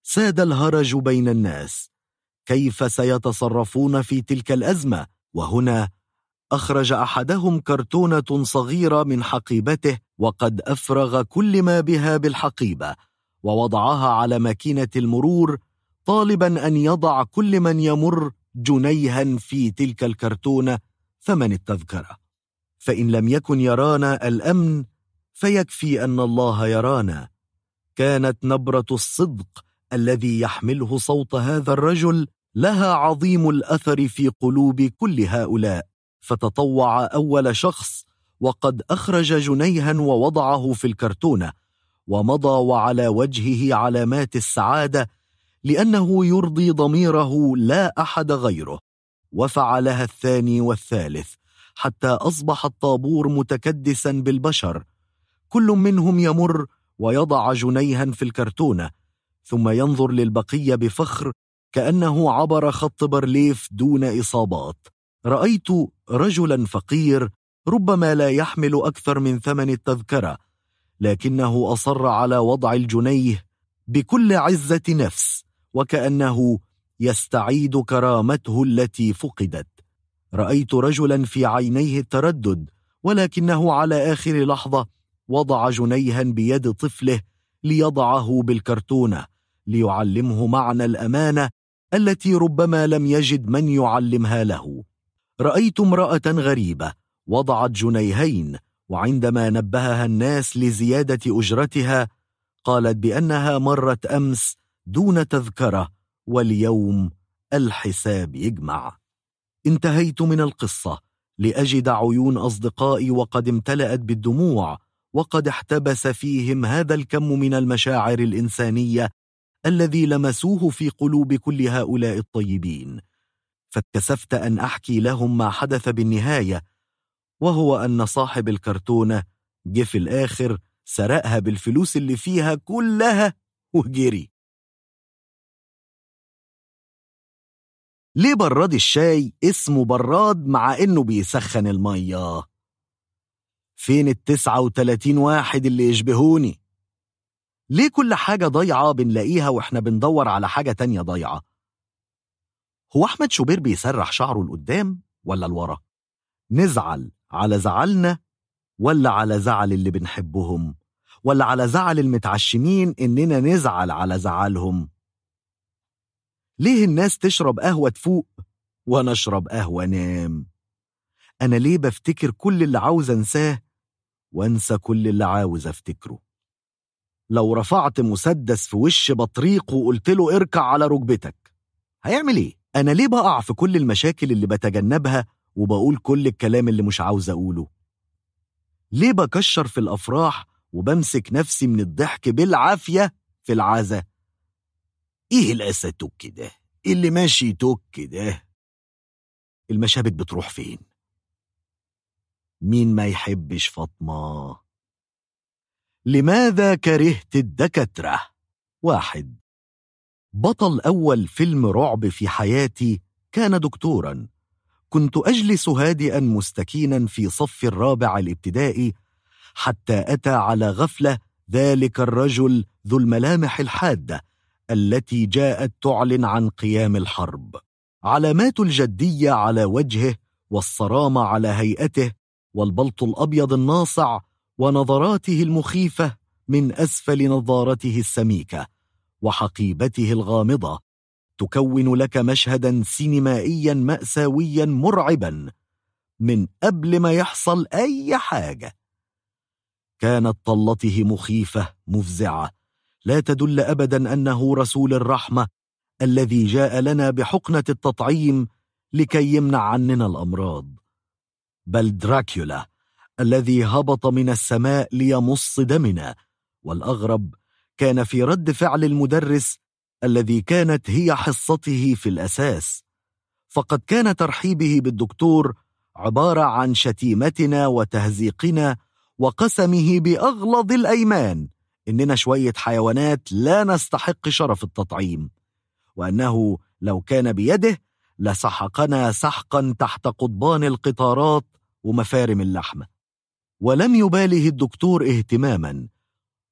ساد الهرج بين الناس. كيف سيتصرفون في تلك الأزمة؟ وهنا أخرج أحدهم كرتونة صغيرة من حقيبته، وقد أفرغ كل ما بها بالحقيبة، ووضعها على ماكينة المرور، طالبا أن يضع كل من يمر جنيها في تلك الكرتونة ثمن التذكرة. فإن لم يكن يرانا الأمن فيكفي أن الله يرانا. كانت نبرة الصدق الذي يحمله صوت هذا الرجل لها عظيم الأثر في قلوب كل هؤلاء، فتطوع أول شخص وقد أخرج جنيها ووضعه في الكرتونة، ومضى وعلى وجهه علامات السعادة لأنه يرضي ضميره لا أحد غيره. وفعلها الثاني والثالث حتى أصبح الطابور متكدسا بالبشر، كل منهم يمر ويضع جنيها في الكرتونة، ثم ينظر للبقية بفخر كأنه عبر خط برليف دون إصابات. رأيت رجلا فقير ربما لا يحمل أكثر من ثمن التذكرة، لكنه أصر على وضع الجنيه بكل عزة نفس، وكأنه يستعيد كرامته التي فقدت. رأيت رجلا في عينيه التردد، ولكنه على آخر لحظة وضع جنيها بيد طفله ليضعه بالكرتونة ليعلمه معنى الأمانة التي ربما لم يجد من يعلمها له. رأيت امرأة غريبة وضعت جنيهين، وعندما نبهها الناس لزيادة أجرتها قالت بأنها مرت أمس دون تذكرة، واليوم الحساب يجمع. انتهيت من القصة لأجد عيون أصدقائي وقد امتلأت بالدموع، وقد احتبس فيهم هذا الكم من المشاعر الإنسانية الذي لمسوه في قلوب كل هؤلاء الطيبين. فاتكسفت أن أحكي لهم ما حدث بالنهاية، وهو أن صاحب الكرتونة جه في الآخر سرقها بالفلوس اللي فيها كلها وجري. ليه براد الشاي اسمه براد مع إنه بيسخن المية؟ فين 39 واحد اللي يشبهوني؟ ليه كل حاجة ضيعة بنلاقيها وإحنا بندور على حاجة تانية ضيعة؟ هو أحمد شوبير بيسرح شعره لقدام ولا لورا؟ نزعل على زعلنا ولا على زعل اللي بنحبهم، ولا على زعل المتعشمين إننا نزعل على زعلهم؟ ليه الناس تشرب قهوة تفوق وأنا أشرب قهوة نام؟ أنا ليه بفتكر كل اللي عاوز أنساه وأنسى كل اللي عاوز أفتكره؟ لو رفعت مسدس في وش بطريق وقلت له اركع على ركبتك هيعمل إيه؟ أنا ليه بقع في كل المشاكل اللي بتجنبها وبقول كل الكلام اللي مش عاوز أقوله؟ ليه بكشر في الأفراح وبمسك نفسي من الضحك بالعافية في العزة؟ إيه القاسة توك ده اللي ماشي توك ده؟ المشابك بتروح فين؟ مين ما يحبش فاطمة؟ لماذا كرهت الدكاترة؟ 1. بطل أول فيلم رعب في حياتي كان دكتورا. كنت أجلس هادئا مستكينا في صف الرابع الابتدائي، حتى أتى على غفلة ذلك الرجل ذو الملامح الحادة التي جاءت تعلن عن قيام الحرب. علامات الجدية على وجهه، والصرامة على هيئته، والبلط الأبيض الناصع، ونظراته المخيفة من أسفل نظارته السميكة، وحقيبته الغامضة، تكون لك مشهدا سينمائيا مأساويا مرعبا من قبل ما يحصل أي حاجة. كانت طلته مخيفة مفزعة، لا تدل أبدا أنه رسول الرحمة الذي جاء لنا بحقنة التطعيم لكي يمنع عننا الأمراض، بل دراكولا الذي هبط من السماء ليمص دمنا. والأغرب كان في رد فعل المدرس الذي كانت هي حصته في الأساس، فقد كان ترحيبه بالدكتور عبارة عن شتيمتنا وتهزيقنا وقسمه بأغلظ الأيمان إننا شوية حيوانات لا نستحق شرف التطعيم، وأنه لو كان بيده لسحقنا سحقا تحت قضبان القطارات ومفارم اللحمة. ولم يباله الدكتور اهتماما،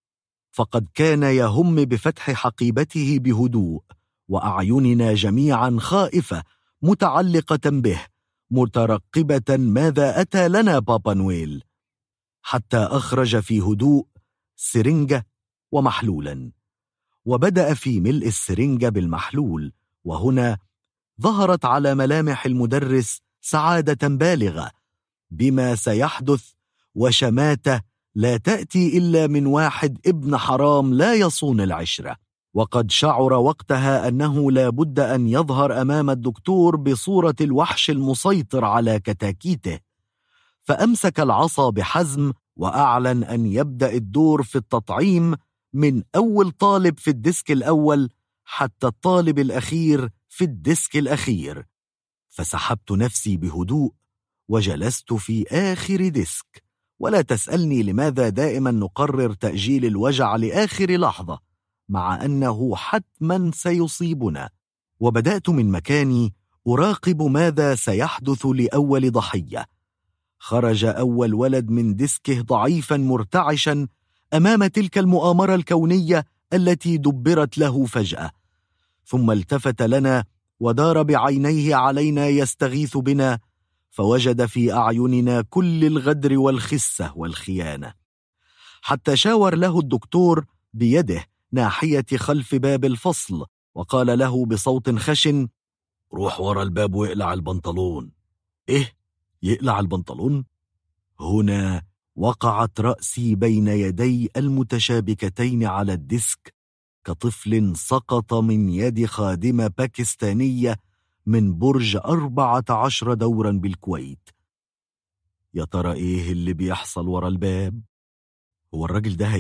فقد كان يهم بفتح حقيبته بهدوء، وأعيننا جميعا خائفة متعلقة به، مترقبة ماذا أتى لنا بابا نويل، حتى أخرج في هدوء سرنجة ومحلولا، وبدأ في ملء السرنجة بالمحلول. وهنا ظهرت على ملامح المدرس سعادة بالغة بما سيحدث، وشماتة لا تأتي إلا من واحد ابن حرام لا يصون العشرة. وقد شعر وقتها أنه لا بد أن يظهر أمام الدكتور بصورة الوحش المسيطر على كتاكيته، فأمسك العصا بحزم وأعلن أن يبدأ الدور في التطعيم من أول طالب في الديسك الأول حتى الطالب الأخير في الديسك الأخير. فسحبت نفسي بهدوء وجلست في آخر ديسك. ولا تسألني لماذا دائما نقرر تأجيل الوجع لآخر لحظة، مع أنه حتما سيصيبنا. وبدأت من مكاني أراقب ماذا سيحدث لأول ضحية. خرج أول ولد من ديسكه ضعيفا مرتعشا أمام تلك المؤامرة الكونية التي دبرت له فجأة، ثم التفت لنا ودار بعينيه علينا يستغيث بنا، فوجد في أعيننا كل الغدر والخسة والخيانة، حتى شاور له الدكتور بيده ناحية خلف باب الفصل، وقال له بصوت خشن: روح ورا الباب واقلع البنطلون. إيه؟ يقلع البنطلون؟ هنا وقعت رأسي بين يدي المتشابكتين على الديسك كطفل سقط من يد خادمة باكستانية من برج 14 دورا بالكويت. يا ترى إيه اللي بيحصل ورا الباب؟ هو الراجل ده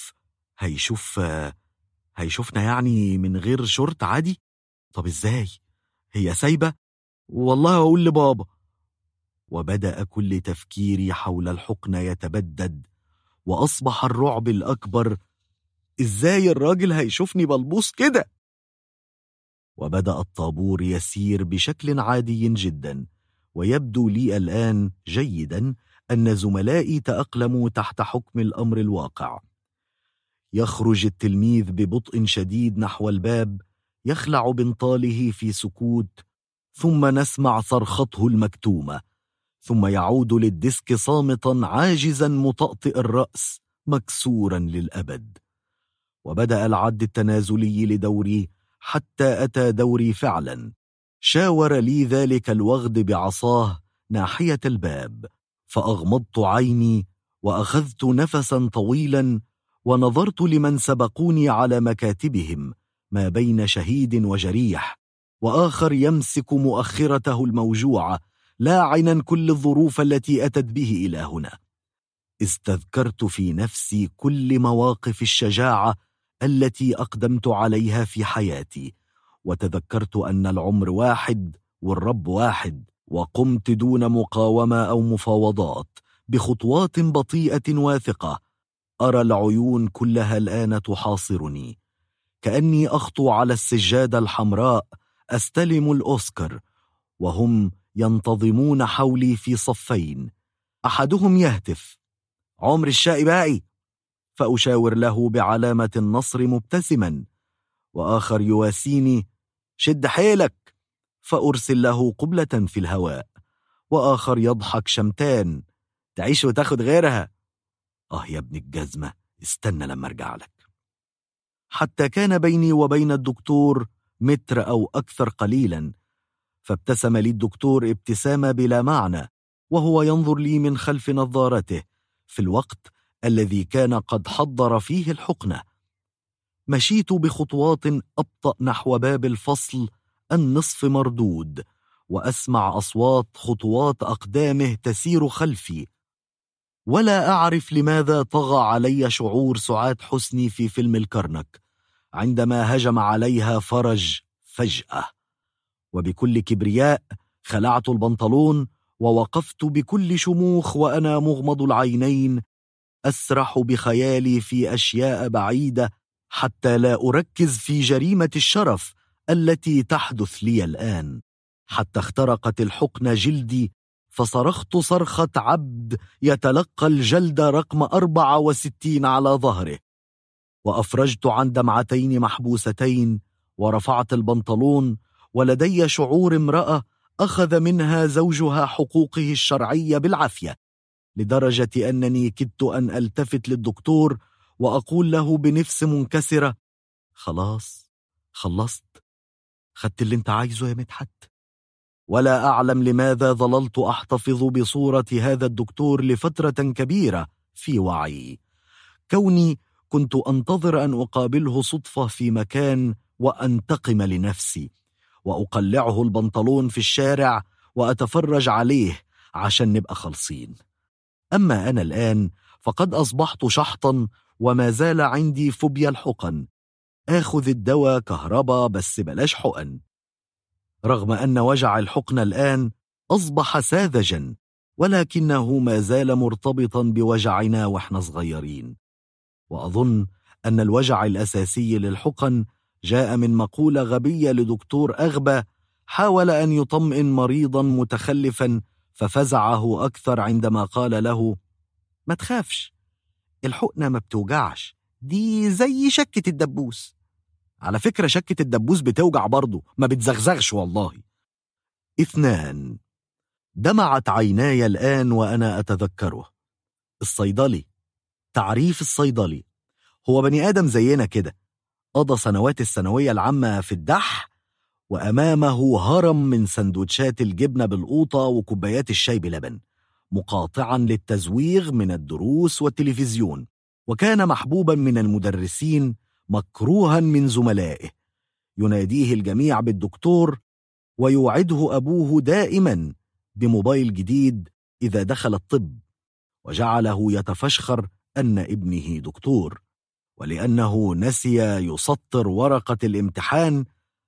هيشوفنا يعني من غير شورت عادي؟ طب إزاي؟ هي سايبة؟ والله أقول لبابا. وبدأ كل تفكيري حول الحقنة يتبدد، وأصبح الرعب الأكبر: إزاي الراجل هيشوفني بلبوس كده؟ وبدأ الطابور يسير بشكل عادي جدا، ويبدو لي الآن جيدا أن زملائي تأقلموا تحت حكم الأمر الواقع. يخرج التلميذ ببطء شديد نحو الباب، يخلع بنطاله في سكوت، ثم نسمع صرخته المكتومة، ثم يعود للديسك صامتا عاجزا مطأطئ الرأس مكسورا للأبد. وبدأ العد التنازلي لدوري حتى أتى دوري فعلا. شاور لي ذلك الوغد بعصاه ناحية الباب، فأغمضت عيني وأخذت نفسا طويلا، ونظرت لمن سبقوني على مكاتبهم، ما بين شهيد وجريح، وآخر يمسك مؤخرته الموجوعة لاعنا كل الظروف التي أتت به إلى هنا. استذكرت في نفسي كل مواقف الشجاعة التي أقدمت عليها في حياتي، وتذكرت أن العمر واحد والرب واحد، وقمت دون مقاومة أو مفاوضات بخطوات بطيئة واثقة. أرى العيون كلها الآن تحاصرني، كأني أخطو على السجادة الحمراء أستلم الأوسكار، وهم ينتظمون حولي في صفين. أحدهم يهتف: عمر الشقي باقي، فأشاور له بعلامة النصر مبتسما، وآخر يواسيني: شد حيلك، فأرسل له قبلة في الهواء، وآخر يضحك شمتان: تعيش وتاخد غيرها. يا ابن الجزمة، استنى لما ارجع لك. حتى كان بيني وبين الدكتور متر أو أكثر قليلا، فابتسم لي الدكتور ابتسامة بلا معنى، وهو ينظر لي من خلف نظارته في الوقت الذي كان قد حضر فيه الحقنة. مشيت بخطوات أبطأ نحو باب الفصل النصف مردود، وأسمع أصوات خطوات أقدامه تسير خلفي، ولا أعرف لماذا طغى علي شعور سعاد حسني في فيلم الكرنك عندما هجم عليها فرج فجأة. وبكل كبرياء خلعت البنطلون ووقفت بكل شموخ وأنا مغمض العينين، أسرح بخيالي في أشياء بعيدة حتى لا أركز في جريمة الشرف التي تحدث لي الآن. حتى اخترقت الحقنة جلدي، فصرخت صرخة عبد يتلقى الجلد رقم 64 على ظهره. وأفرجت عن دمعتين محبوستين، ورفعت البنطلون، ولدي شعور امرأة أخذ منها زوجها حقوقه الشرعية بالعافية، لدرجة أنني كدت أن ألتفت للدكتور وأقول له بنفس منكسرة: خلاص، خلصت، خدت اللي انت عايزه يا مدحت. ولا أعلم لماذا ظللت أحتفظ بصورة هذا الدكتور لفترة كبيرة في وعي، كوني كنت أنتظر أن أقابله صدفة في مكان وأنتقم لنفسي، وأقلعه البنطلون في الشارع وأتفرج عليه عشان نبقى خلصين. أما أنا الآن فقد أصبحت شحطا، وما زال عندي فوبيا الحقن. آخذ الدواء كهرباء بس بلاش حقن، رغم أن وجع الحقن الآن أصبح ساذجا، ولكنه ما زال مرتبطا بوجعنا وإحنا صغيرين. وأظن أن الوجع الأساسي للحقن جاء من مقولة غبية لدكتور أغبى حاول أن يطمئن مريضا متخلفا، ففزعه أكثر عندما قال له: ما تخافش، الحقنة ما بتوجعش، دي زي شكة الدبوس. على فكرة شكة الدبوس بتوجع برضه، ما بتزغزغش والله. 2. دمعت عيناي الآن وأنا أتذكره. الصيدلي، تعريف الصيدلي: هو بني آدم زينا كده، قضى سنوات الثانوية العامة في الدح، وأمامه هرم من سندوتشات الجبنة بالقوطة وكوبايات الشاي بلبن، مقاطعا للتزويغ من الدروس والتلفزيون، وكان محبوبا من المدرسين، مكروها من زملائه، يناديه الجميع بالدكتور، ويوعده أبوه دائما بموبايل جديد إذا دخل الطب، وجعله يتفشخر أن ابنه دكتور. ولأنه نسي يسطر ورقة الامتحان،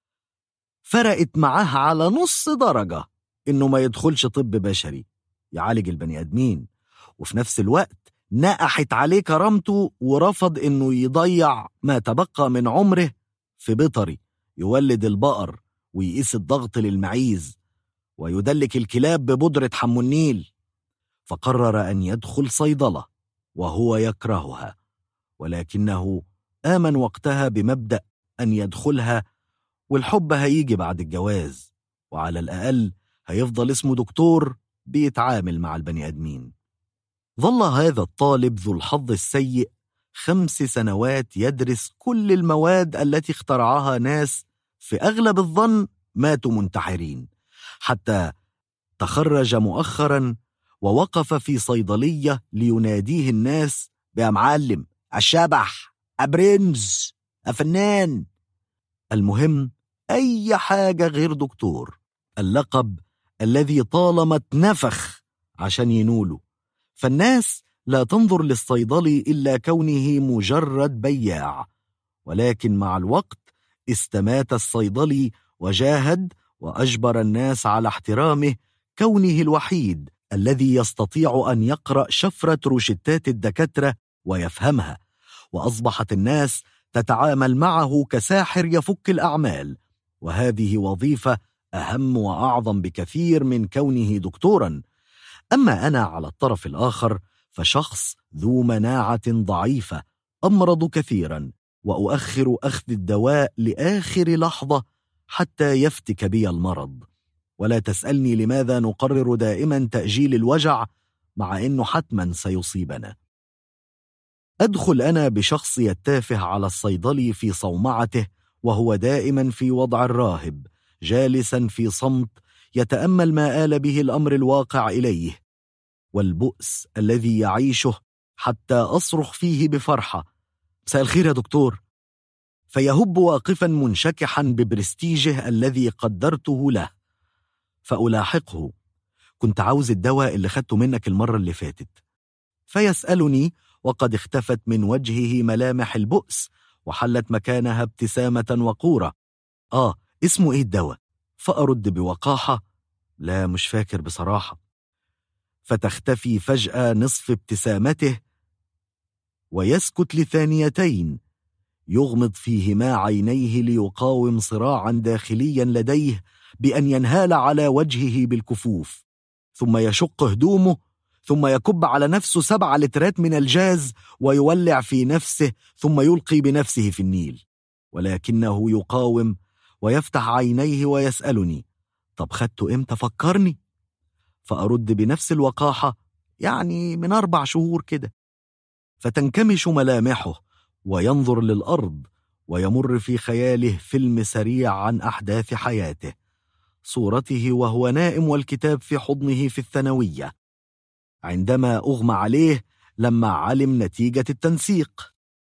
فرقت معاه على نص درجة إنه ما يدخلش طب بشري يعالج البني آدمين، وفي نفس الوقت نقحت عليه كرامته ورفض إنه يضيع ما تبقى من عمره في بيطري يولد البقر ويقيس الضغط للمعيز ويدلك الكلاب ببودرة حمو النيل، فقرر أن يدخل صيدلة وهو يكرهها، ولكنه آمن وقتها بمبدأ أن يدخلها والحب هيجي بعد الجواز، وعلى الأقل هيفضل اسمه دكتور بيتعامل مع البني آدمين. ظل هذا الطالب ذو الحظ السيء 5 سنوات يدرس كل المواد التي اخترعها ناس في أغلب الظن ماتوا منتحرين، حتى تخرج مؤخرا ووقف في صيدلية ليناديه الناس بأمعلم، الشبح، أبرنز، أفنان، المهم أي حاجة غير دكتور، اللقب الذي طالما اتنفخ عشان ينوله. فالناس لا تنظر للصيدلي إلا كونه مجرد بياع، ولكن مع الوقت استمات الصيدلي وجاهد وأجبر الناس على احترامه، كونه الوحيد الذي يستطيع أن يقرأ شفرة روشتات الدكاترة ويفهمها، وأصبحت الناس تتعامل معه كساحر يفك الأعمال، وهذه وظيفة أهم وأعظم بكثير من كونه دكتورا. أما أنا على الطرف الآخر فشخص ذو مناعة ضعيفة، أمرض كثيرا وأؤخر أخذ الدواء لآخر لحظة حتى يفتك بي المرض. ولا تسألني لماذا نقرر دائما تأجيل الوجع مع أنه حتما سيصيبنا. أدخل أنا بشخص يتافه على الصيدلي في صومعته، وهو دائما في وضع الراهب، جالسا في صمت يتأمل ما آل به الأمر الواقع إليه، والبؤس الذي يعيشه، حتى أصرخ فيه بفرحة: مساء الخير يا دكتور، فيهب واقفا منشكحا ببرستيجه الذي قدرته له، فألاحقه: كنت عاوز الدواء اللي خدته منك المرة اللي فاتت. فيسألني وقد اختفت من وجهه ملامح البؤس وحلت مكانها ابتسامة وقورة: اسمه ايه الدواء؟ فأرد بوقاحة: لا مش فاكر بصراحة. فتختفي فجأة نصف ابتسامته ويسكت لثانيتين، يغمض فيهما عينيه ليقاوم صراعا داخليا لديه بأن ينهال على وجهه بالكفوف، ثم يشق هدومه، ثم يكب على نفسه 7 لترات من الجاز ويولع في نفسه ثم يلقي بنفسه في النيل. ولكنه يقاوم ويفتح عينيه ويسألني: طب خدته إمتى فكرني؟ فأرد بنفس الوقاحة: يعني من 4 شهور كده. فتنكمش ملامحه وينظر للأرض ويمر في خياله فيلم سريع عن أحداث حياته، صورته وهو نائم والكتاب في حضنه في الثانوية، عندما أغمى عليه لما علم نتيجة التنسيق.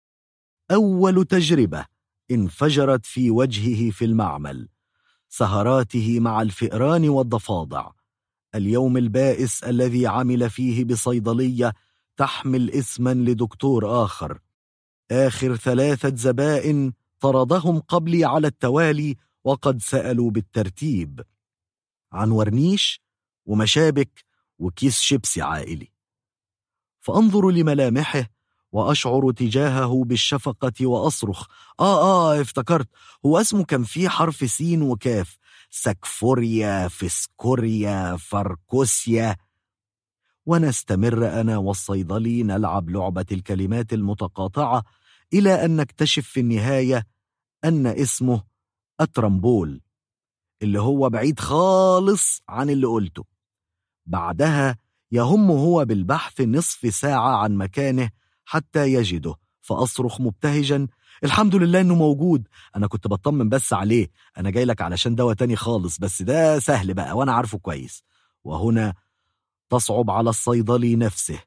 أول تجربة انفجرت في وجهه في المعمل، سهراته مع الفئران والضفادع، اليوم البائس الذي عمل فيه بصيدلية تحمل اسما لدكتور آخر، آخر 3 زبائن طردهم قبلي على التوالي وقد سألوا بالترتيب عن ورنيش ومشابك وكيس شيبسي عائلي. فأنظر لملامحه وأشعر تجاهه بالشفقة وأصرخ: افتكرت، هو اسمه كان فيه حرف سين وكاف، سكفوريا، فسكوريا، فركوسيا. ونستمر أنا والصيدلي نلعب لعبة الكلمات المتقاطعة إلى أن نكتشف في النهاية أن اسمه أترمبول، اللي هو بعيد خالص عن اللي قلته. بعدها يهم هو بالبحث نصف ساعة عن مكانه حتى يجده، فأصرخ مبتهجا: الحمد لله إنه موجود، أنا كنت بطمن بس عليه، أنا جاي لك علشان دواء تاني خالص بس ده سهل بقى وأنا عارفه كويس. وهنا تصعب على الصيدلي نفسه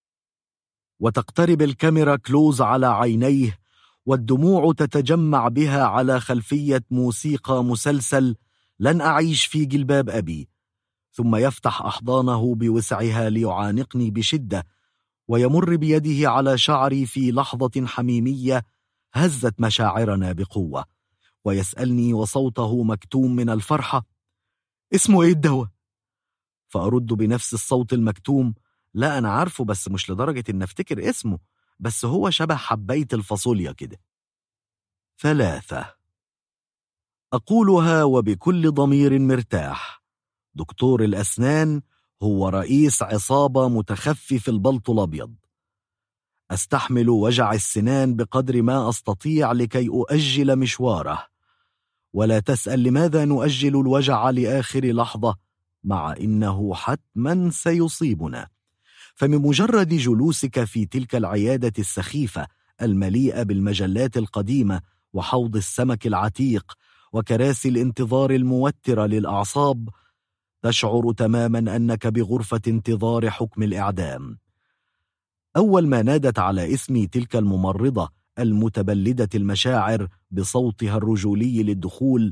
وتقترب الكاميرا كلوز على عينيه والدموع تتجمع بها على خلفية موسيقى مسلسل لن أعيش في جلباب أبي، ثم يفتح أحضانه بوسعها ليعانقني بشدة ويمر بيده على شعري في لحظة حميمية هزت مشاعرنا بقوة، ويسألني وصوته مكتوم من الفرحة: اسمه إيه الدواء؟ فأرد بنفس الصوت المكتوم: لا أنا عارفه بس مش لدرجة إن أفتكر اسمه، بس هو شبه حباية الفاصوليا كده. 3. أقولها وبكل ضمير مرتاح: دكتور الأسنان هو رئيس عصابة متخفي في البلطو الأبيض. أستحمل وجع السنان بقدر ما أستطيع لكي أؤجل مشواره، ولا تسأل لماذا نؤجل الوجع لآخر لحظة مع إنه حتما سيصيبنا. فمن مجرد جلوسك في تلك العيادة السخيفة المليئة بالمجلات القديمة وحوض السمك العتيق وكراسي الانتظار الموترة للأعصاب تشعر تماما أنك بغرفة انتظار حكم الإعدام. أول ما نادت على اسمي تلك الممرضة المتبلدة المشاعر بصوتها الرجولي للدخول،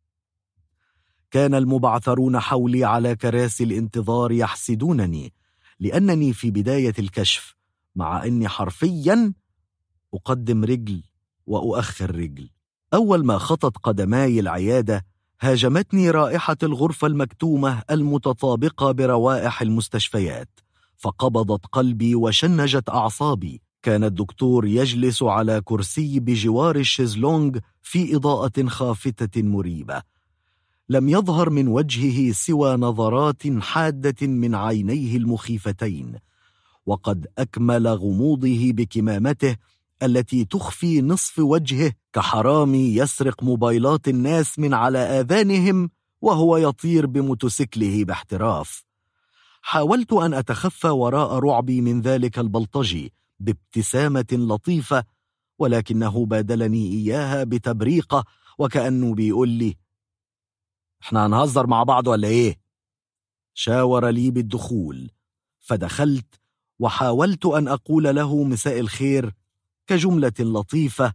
كان المبعثرون حولي على كراسي الانتظار يحسدونني لأنني في بداية الكشف، مع أني حرفيا أقدم رجل وأؤخر رجل. أول ما خطت قدماي العيادة هاجمتني رائحة الغرفة المكتومة المتطابقة بروائح المستشفيات، فقبضت قلبي وشنجت أعصابي. كان الدكتور يجلس على كرسي بجوار الشيزلونج في إضاءة خافتة مريبة، لم يظهر من وجهه سوى نظرات حادة من عينيه المخيفتين، وقد أكمل غموضه بكمامته التي تخفي نصف وجهه كحرامي يسرق موبايلات الناس من على آذانهم وهو يطير بموتوسيكله باحتراف. حاولت أن أتخفى وراء رعبي من ذلك البلطجي بابتسامة لطيفة، ولكنه بادلني إياها بتبريقة وكأنه بيقول لي: احنا هنهزر مع بعض ولا ايه؟ شاور لي بالدخول، فدخلت وحاولت أن أقول له مساء الخير كجملة لطيفة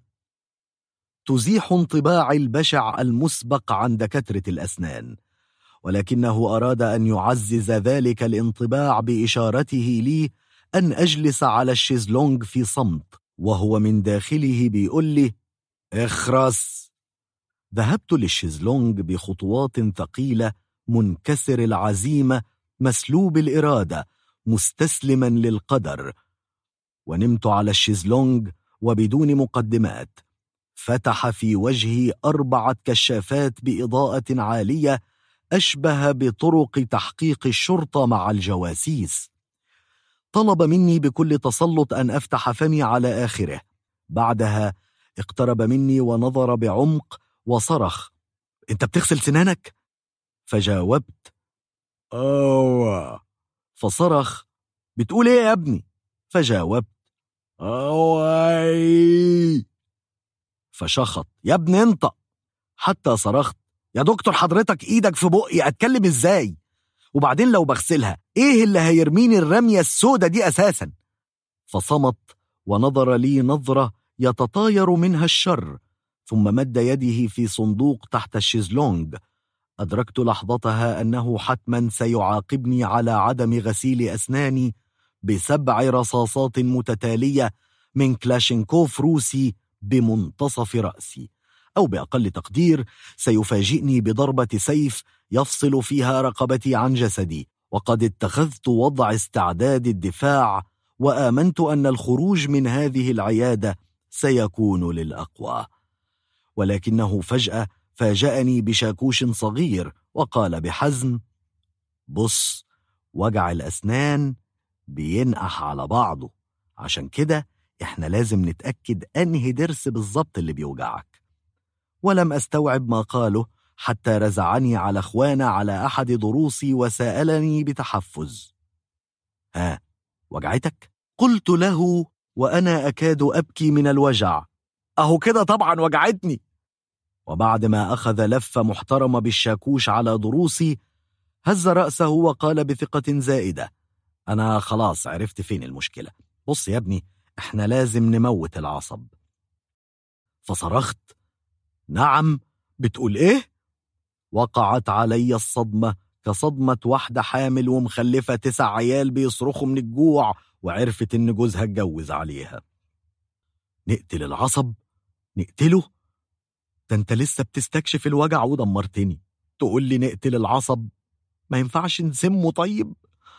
تزيح انطباعي البشع المسبق عن دكاترة الأسنان، ولكنه أراد أن يعزز ذلك الانطباع بإشارته لي أن أجلس على الشيزلونج في صمت، وهو من داخله بيقول لي: اخرس. ذهبت للشيزلونج بخطوات ثقيلة، منكسر العزيمة، مسلوب الإرادة، مستسلما للقدر، ونمت على الشيزلونج وبدون مقدمات. فتح في وجهي 4 كشافات بإضاءة عالية أشبه بطرق تحقيق الشرطة مع الجواسيس، طلب مني بكل تسلط أن أفتح فمي على آخره. بعدها اقترب مني ونظر بعمق وصرخ: أنت بتغسل سنانك؟ فجاوبت: أوه. فصرخ: بتقول إيه يا ابني؟ فجاوبت: أوي. فشخط: يا ابني انطق. حتى صرخت: يا دكتور حضرتك إيدك في بقي، أتكلم إزاي؟ وبعدين لو بغسلها إيه اللي هيرميني الرمية السودة دي أساسا؟ فصمت ونظر لي نظرة يتطاير منها الشر، ثم مد يده في صندوق تحت الشيزلونج. أدركت لحظتها أنه حتما سيعاقبني على عدم غسيل أسناني ب7 رصاصات متتالية من كلاشينكوف روسي بمنتصف رأسي، أو بأقل تقدير سيفاجئني بضربة سيف يفصل فيها رقبتي عن جسدي. وقد اتخذت وضع استعداد الدفاع، وآمنت أن الخروج من هذه العيادة سيكون للأقوى. ولكنه فجأة فاجأني بشاكوش صغير وقال بحزم: بص، وجع الأسنان بينقح على بعضه، عشان كده احنا لازم نتأكد أنهي ضرس بالظبط اللي بيوجعك. ولم أستوعب ما قاله حتى رزعني على إخوانا على أحد ضروسي وسألني بتحفز: ها، وجعتك؟ قلت له وأنا أكاد أبكي من الوجع: أهو كده طبعا وجعتني. وبعد ما أخذ لفة محترمة بالشاكوش على ضروسي، هز رأسه وقال بثقة زائدة: أنا خلاص عرفت فين المشكلة. بص يا ابني، إحنا لازم نموت العصب. فصرخت: نعم، بتقول إيه؟ وقعت علي الصدمة كصدمة واحدة حامل ومخلفة 9 عيال بيصرخوا من الجوع وعرفت إن جوزها اتجوز عليها. نقتل العصب؟ نقتله؟ ده انت لسه بتستكشف الوجع ودمرتني، تقول لي نقتل العصب؟ ما ينفعش نسمه طيب؟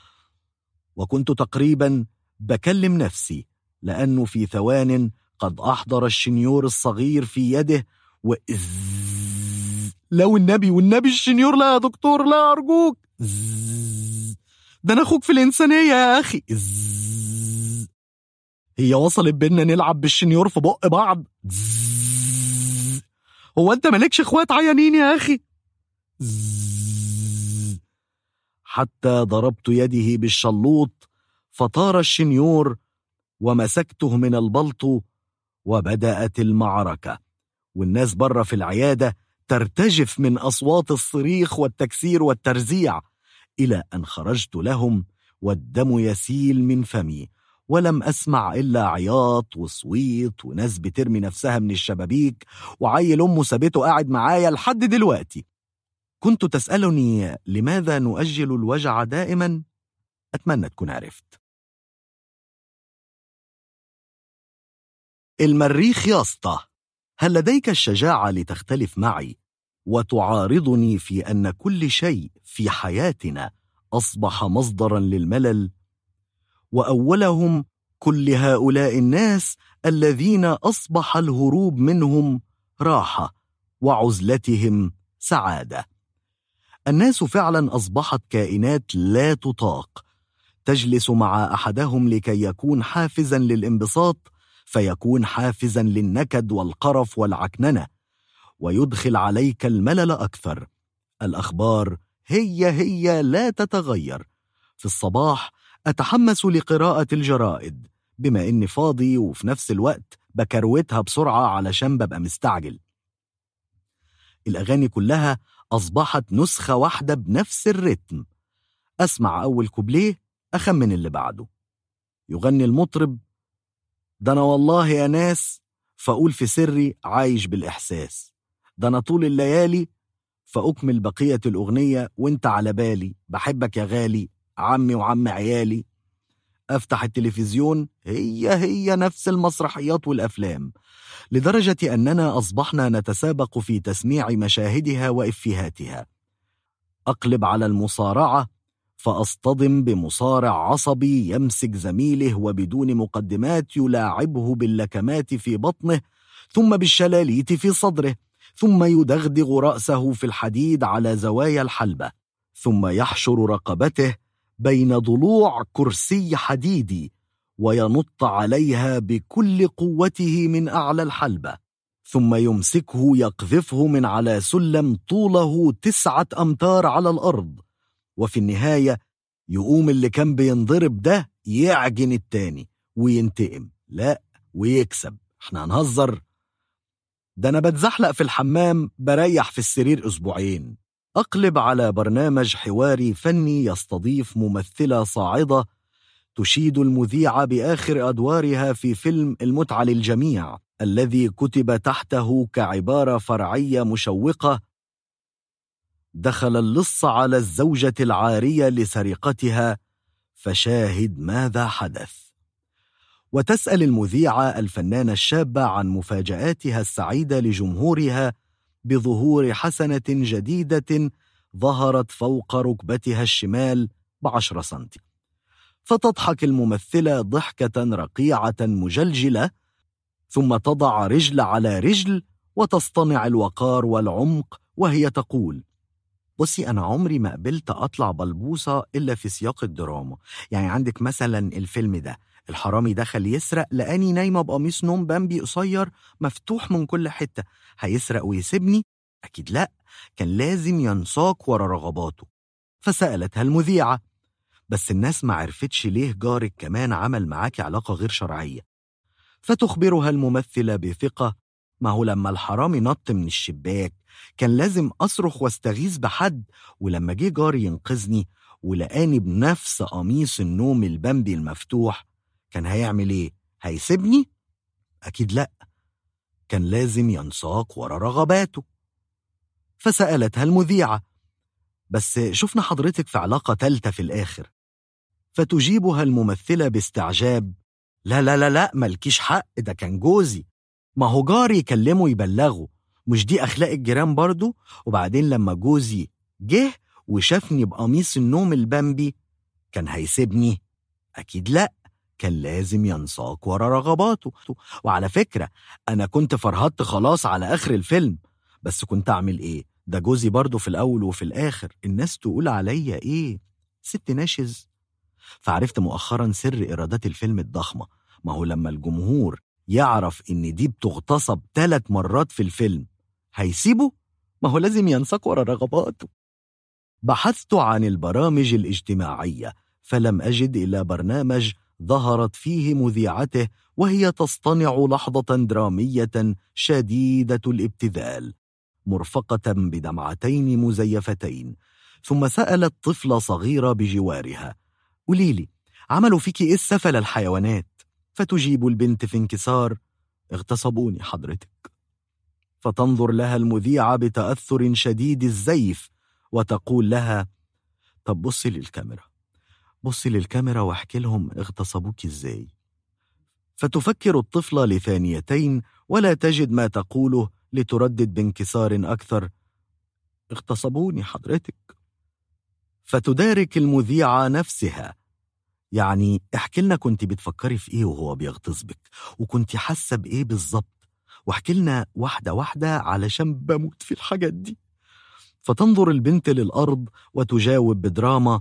وكنت تقريبا بكلم نفسي، لأنه في ثوان قد أحضر الشنيور الصغير في يده لا والنبي الشنيور، لا يا دكتور، لا أرجوك. ده أنا أخوك في الإنسانية يا أخي. هي وصلت بينا نلعب بالشنيور في بق بعض؟ هو أنت مالكش إخوات عيانين يا أخي؟ حتى ضربت يده بالشلوط فطار الشنيور ومسكته من البلطو، وبدأت المعركة، والناس بره في العيادة ترتجف من أصوات الصريخ والتكسير والترزيع، إلى أن خرجت لهم والدم يسيل من فمي، ولم أسمع إلا عياط وصويت وناس بترمي نفسها من الشبابيك، وعيل أمه سابته قاعد معايا لحد دلوقتي. كنت تسألني لماذا نؤجل الوجع دائما؟ أتمنى تكون عرفت. المريخ يا اسطى، هل لديك الشجاعة لتختلف معي وتعارضني في أن كل شيء في حياتنا أصبح مصدرا للملل؟ وأولهم كل هؤلاء الناس الذين أصبح الهروب منهم راحة وعزلتهم سعادة. الناس فعلا أصبحت كائنات لا تطاق، تجلس مع أحدهم لكي يكون حافزا للانبساط فيكون حافزا للنكد والقرف والعكننة، ويدخل عليك الملل أكثر. الأخبار هي لا تتغير. في الصباح أتحمس لقراءة الجرائد بما إني فاضي، وفي نفس الوقت بكروتها بسرعة علشان ببقى مستعجل. الأغاني كلها أصبحت نسخة واحدة بنفس الرتم. أسمع أول كوبليه أخمن اللي بعده. يغني المطرب: ده أنا والله يا ناس، فأقول في سري عايش بالإحساس، ده أنا طول الليالي، فأكمل بقية الأغنية وانت على بالي، بحبك يا غالي، عمي وعم عيالي. أفتح التلفزيون، هي نفس المسرحيات والأفلام، لدرجة أننا أصبحنا نتسابق في تسميع مشاهدها وإفيهاتها. أقلب على المصارعة فأصطدم بمصارع عصبي يمسك زميله وبدون مقدمات يلاعبه باللكمات في بطنه، ثم بالشلاليت في صدره، ثم يدغدغ رأسه في الحديد على زوايا الحلبة، ثم يحشر رقبته بين ضلوع كرسي حديدي وينط عليها بكل قوته من أعلى الحلبة، ثم يمسكه يقذفه من على سلم طوله 9 أمتار على الأرض، وفي النهاية يقوم اللي كان بينضرب ده يعجن التاني وينتقم، لا ويكسب. احنا هنهزر؟ ده أنا بتزحلق في الحمام بريح في السرير أسبوعين. أقلب على برنامج حواري فني يستضيف ممثلة صاعدة تشيد المذيعة بآخر أدوارها في فيلم المتعة للجميع الذي كتب تحته كعبارة فرعية مشوقة: دخل اللص على الزوجة العارية لسرقتها فشاهد ماذا حدث. وتسأل المذيعة الفنانة الشابة عن مفاجآتها السعيدة لجمهورها بظهور حسنة جديدة ظهرت فوق ركبتها الشمال ب10 سنتي، فتضحك الممثلة ضحكة رقيعة مجلجلة، ثم تضع رجل على رجل وتصطنع الوقار والعمق وهي تقول: بصي، أنا عمري ما قبلت أطلع بلبوصة إلا في سياق الدراما. يعني عندك مثلا الفيلم ده، الحرامي دخل يسرق لقاني نايمة بقميص نوم بامبي قصير مفتوح من كل حتة، هيسرق ويسيبني؟ أكيد لأ، كان لازم ينساق ورا رغباته. فسألتها المذيعة: بس الناس ما عرفتش ليه جارك كمان عمل معاكي علاقة غير شرعية؟ فتخبرها الممثلة بثقة: ما هو لما الحرامي نط من الشباك كان لازم أصرخ واستغيث بحد، ولما جه جاري ينقذني ولقاني بنفس قميص النوم البامبي المفتوح كان هيعمل إيه؟ هيسيبني؟ أكيد لأ، كان لازم ينساق ورا رغباته. فسألتها المذيعة: بس شفنا حضرتك في علاقة تالتة في الآخر. فتجيبها الممثلة باستعجاب: لا لا لا لا، ملكيش حق، ده كان جوزي. ما هو جاري يكلمه يبلغه، مش دي أخلاق الجيران برضو؟ وبعدين لما جوزي جه وشافني بقميص النوم البامبي كان هيسيبني؟ أكيد لأ، كان لازم ينساق ورا رغباته. وعلى فكرة أنا كنت فرهدت خلاص على آخر الفيلم، بس كنت أعمل إيه؟ ده جوزي برضو في الأول وفي الآخر، الناس تقول عليا إيه؟ ست ناشز. فعرفت مؤخرا سر إيرادات الفيلم الضخمة. ما هو لما الجمهور يعرف إن دي بتغتصب 3 مرات في الفيلم هيسيبه؟ ما هو لازم ينساق ورا رغباته. بحثت عن البرامج الاجتماعية فلم أجد إلا برنامج ظهرت فيه مذيعته وهي تصطنع لحظة درامية شديدة الابتذال مرفقة بدمعتين مزيفتين، ثم سألت طفلة صغيرة بجوارها: قوليلي، عملوا فيكي إيه السفل الحيوانات؟ فتجيب البنت في انكسار: اغتصبوني حضرتك. فتنظر لها المذيعة بتأثر شديد الزيف وتقول لها: طب بصي للكاميرا، بصي للكاميرا واحكي لهم اغتصبوك ازاي. فتفكر الطفلة لثانيتين ولا تجد ما تقوله لتردد بانكسار أكثر: اغتصبوني حضرتك. فتدارك المذيعة نفسها: يعني احكي لنا كنت بتفكري في ايه وهو بيغتصبك، وكنت حاسة بايه بالظبط، واحكي لنا واحدة واحدة علشان بموت في الحاجات دي. فتنظر البنت للأرض وتجاوب بدراما: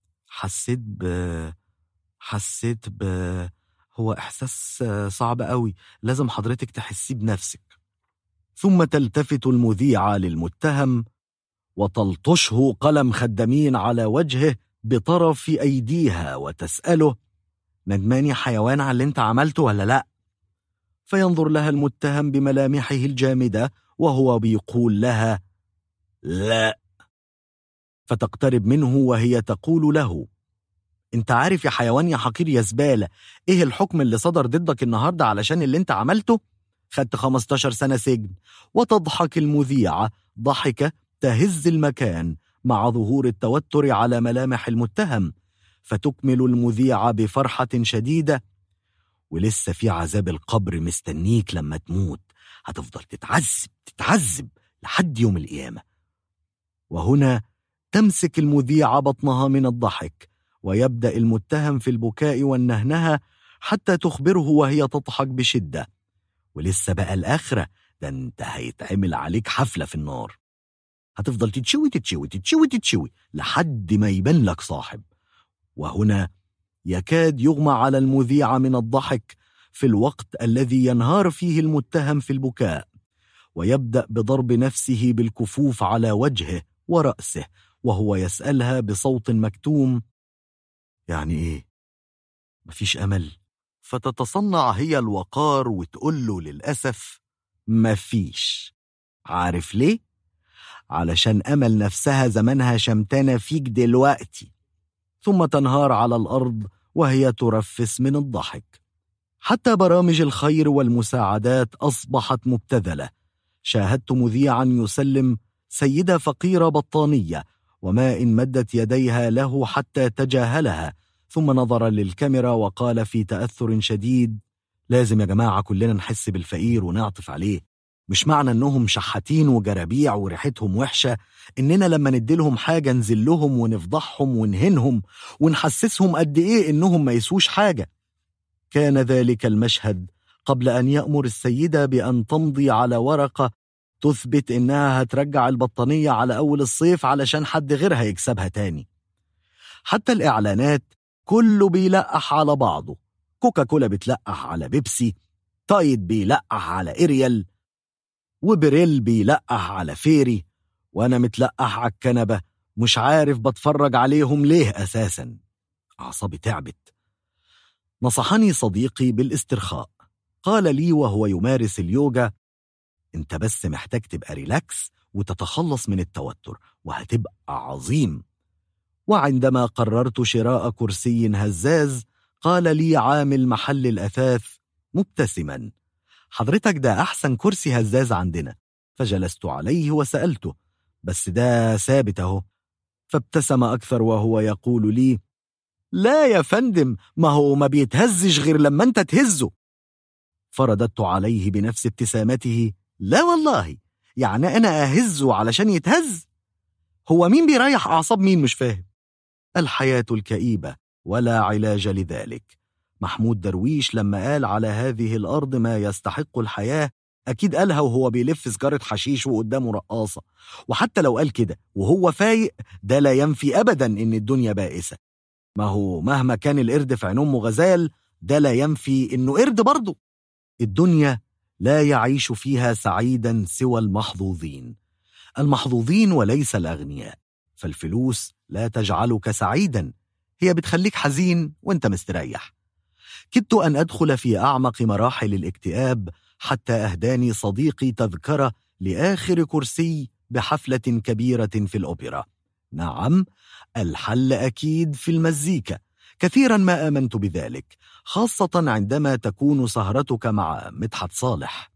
حسيت ب هو إحساس صعب قوي، لازم حضرتك تحسيه بنفسك. ثم تلتفت المذيعة للمتهم وتلطشه قلم خدامين على وجهه بطرف أيديها وتسأله: ندماني حيوان على اللي انت عملته ولا لا؟ فينظر لها المتهم بملامحه الجامدة وهو بيقول لها: لا. فتقترب منه وهي تقول له: انت عارف يا حيوان يا حقير يا زبالة، ايه الحكم اللي صدر ضدك النهاردة علشان اللي انت عملته؟ خدت 15 سنة سجن. وتضحك المذيعة ضحكة تهز المكان مع ظهور التوتر على ملامح المتهم، فتكمل المذيعة بفرحة شديدة: ولسه في عذاب القبر مستنيك لما تموت، هتفضل تتعذب لحد يوم القيامة. وهنا تمسك المذيعة بطنها من الضحك ويبدأ المتهم في البكاء والنهنهة حتى تخبره وهي تضحك بشدة: ولسه بقى الآخرة، ده انت هيتعمل عليك حفلة في النار، هتفضل تتشوي لحد ما يبان لك صاحب. وهنا يكاد يغمى على المذيع من الضحك في الوقت الذي ينهار فيه المتهم في البكاء، ويبدأ بضرب نفسه بالكفوف على وجهه ورأسه وهو يسألها بصوت مكتوم: يعني إيه؟ مفيش أمل؟ فتتصنع هي الوقار وتقول له: للأسف مفيش. عارف ليه؟ علشان أمل نفسها زمانها شمتانة فيك دلوقتي. ثم تنهار على الأرض وهي ترفس من الضحك. حتى برامج الخير والمساعدات أصبحت مبتذلة. شاهدت مذيعا يسلم سيدة فقيرة بطانية، وما إن مدت يديها له حتى تجاهلها، ثم نظر للكاميرا وقال في تأثر شديد: لازم يا جماعة كلنا نحس بالفقير ونعطف عليه. مش معنى إنهم شحاتين وجرابيع وريحتهم وحشة إننا لما نديلهم حاجة نزلهم ونفضحهم ونهنهم ونحسسهم قد إيه إنهم ما يسوش حاجة. كان ذلك المشهد قبل أن يأمر السيدة بأن تمضي على ورقة تثبت إنها هترجع البطانية على أول الصيف علشان حد غيرها يكسبها تاني. حتى الإعلانات كله بيلقح على بعضه. كوكاكولا بتلقح على بيبسي، تايد بيلقح على إريال، وبريل بيلقح على فيري، وأنا متلقح على الكنبة مش عارف بتفرج عليهم ليه أساساً. أعصابي تعبت. نصحني صديقي بالاسترخاء. قال لي وهو يمارس اليوجا: انت بس محتاج تبقى ريلاكس وتتخلص من التوتر وهتبقى عظيم. وعندما قررت شراء كرسي هزاز قال لي عامل محل الأثاث مبتسما: حضرتك ده أحسن كرسي هزاز عندنا. فجلست عليه وسألته: بس ده ثابت اهو. فابتسم أكثر وهو يقول لي: لا يا فندم، ما هو ما بيتهزش غير لما انت تهزه. فرددت عليه بنفس ابتسامته: لا والله، يعني أنا أهزه علشان يتهز؟ هو مين بيريح أعصاب مين؟ مش فاهم. الحياة الكئيبة ولا علاج لذلك. محمود درويش لما قال على هذه الأرض ما يستحق الحياة أكيد قالها وهو بيلف سجارة حشيش وقدامه رقاصة. وحتى لو قال كده وهو فايق ده لا ينفي أبدا إن الدنيا بائسة. ما هو مهما كان القرد في عين أمه غزال ده لا ينفي إنه قرد برضه. الدنيا لا يعيش فيها سعيدا سوى المحظوظين. المحظوظين وليس الأغنياء. فالفلوس لا تجعلك سعيدا، هي بتخليك حزين وانت مستريح. كدت أن أدخل في أعمق مراحل الاكتئاب حتى أهداني صديقي تذكرة لآخر كرسي بحفلة كبيرة في الأوبرا. نعم، الحل أكيد في المزيكا. كثيرا ما آمنت بذلك، خاصة عندما تكون سهرتك مع مدحت صالح.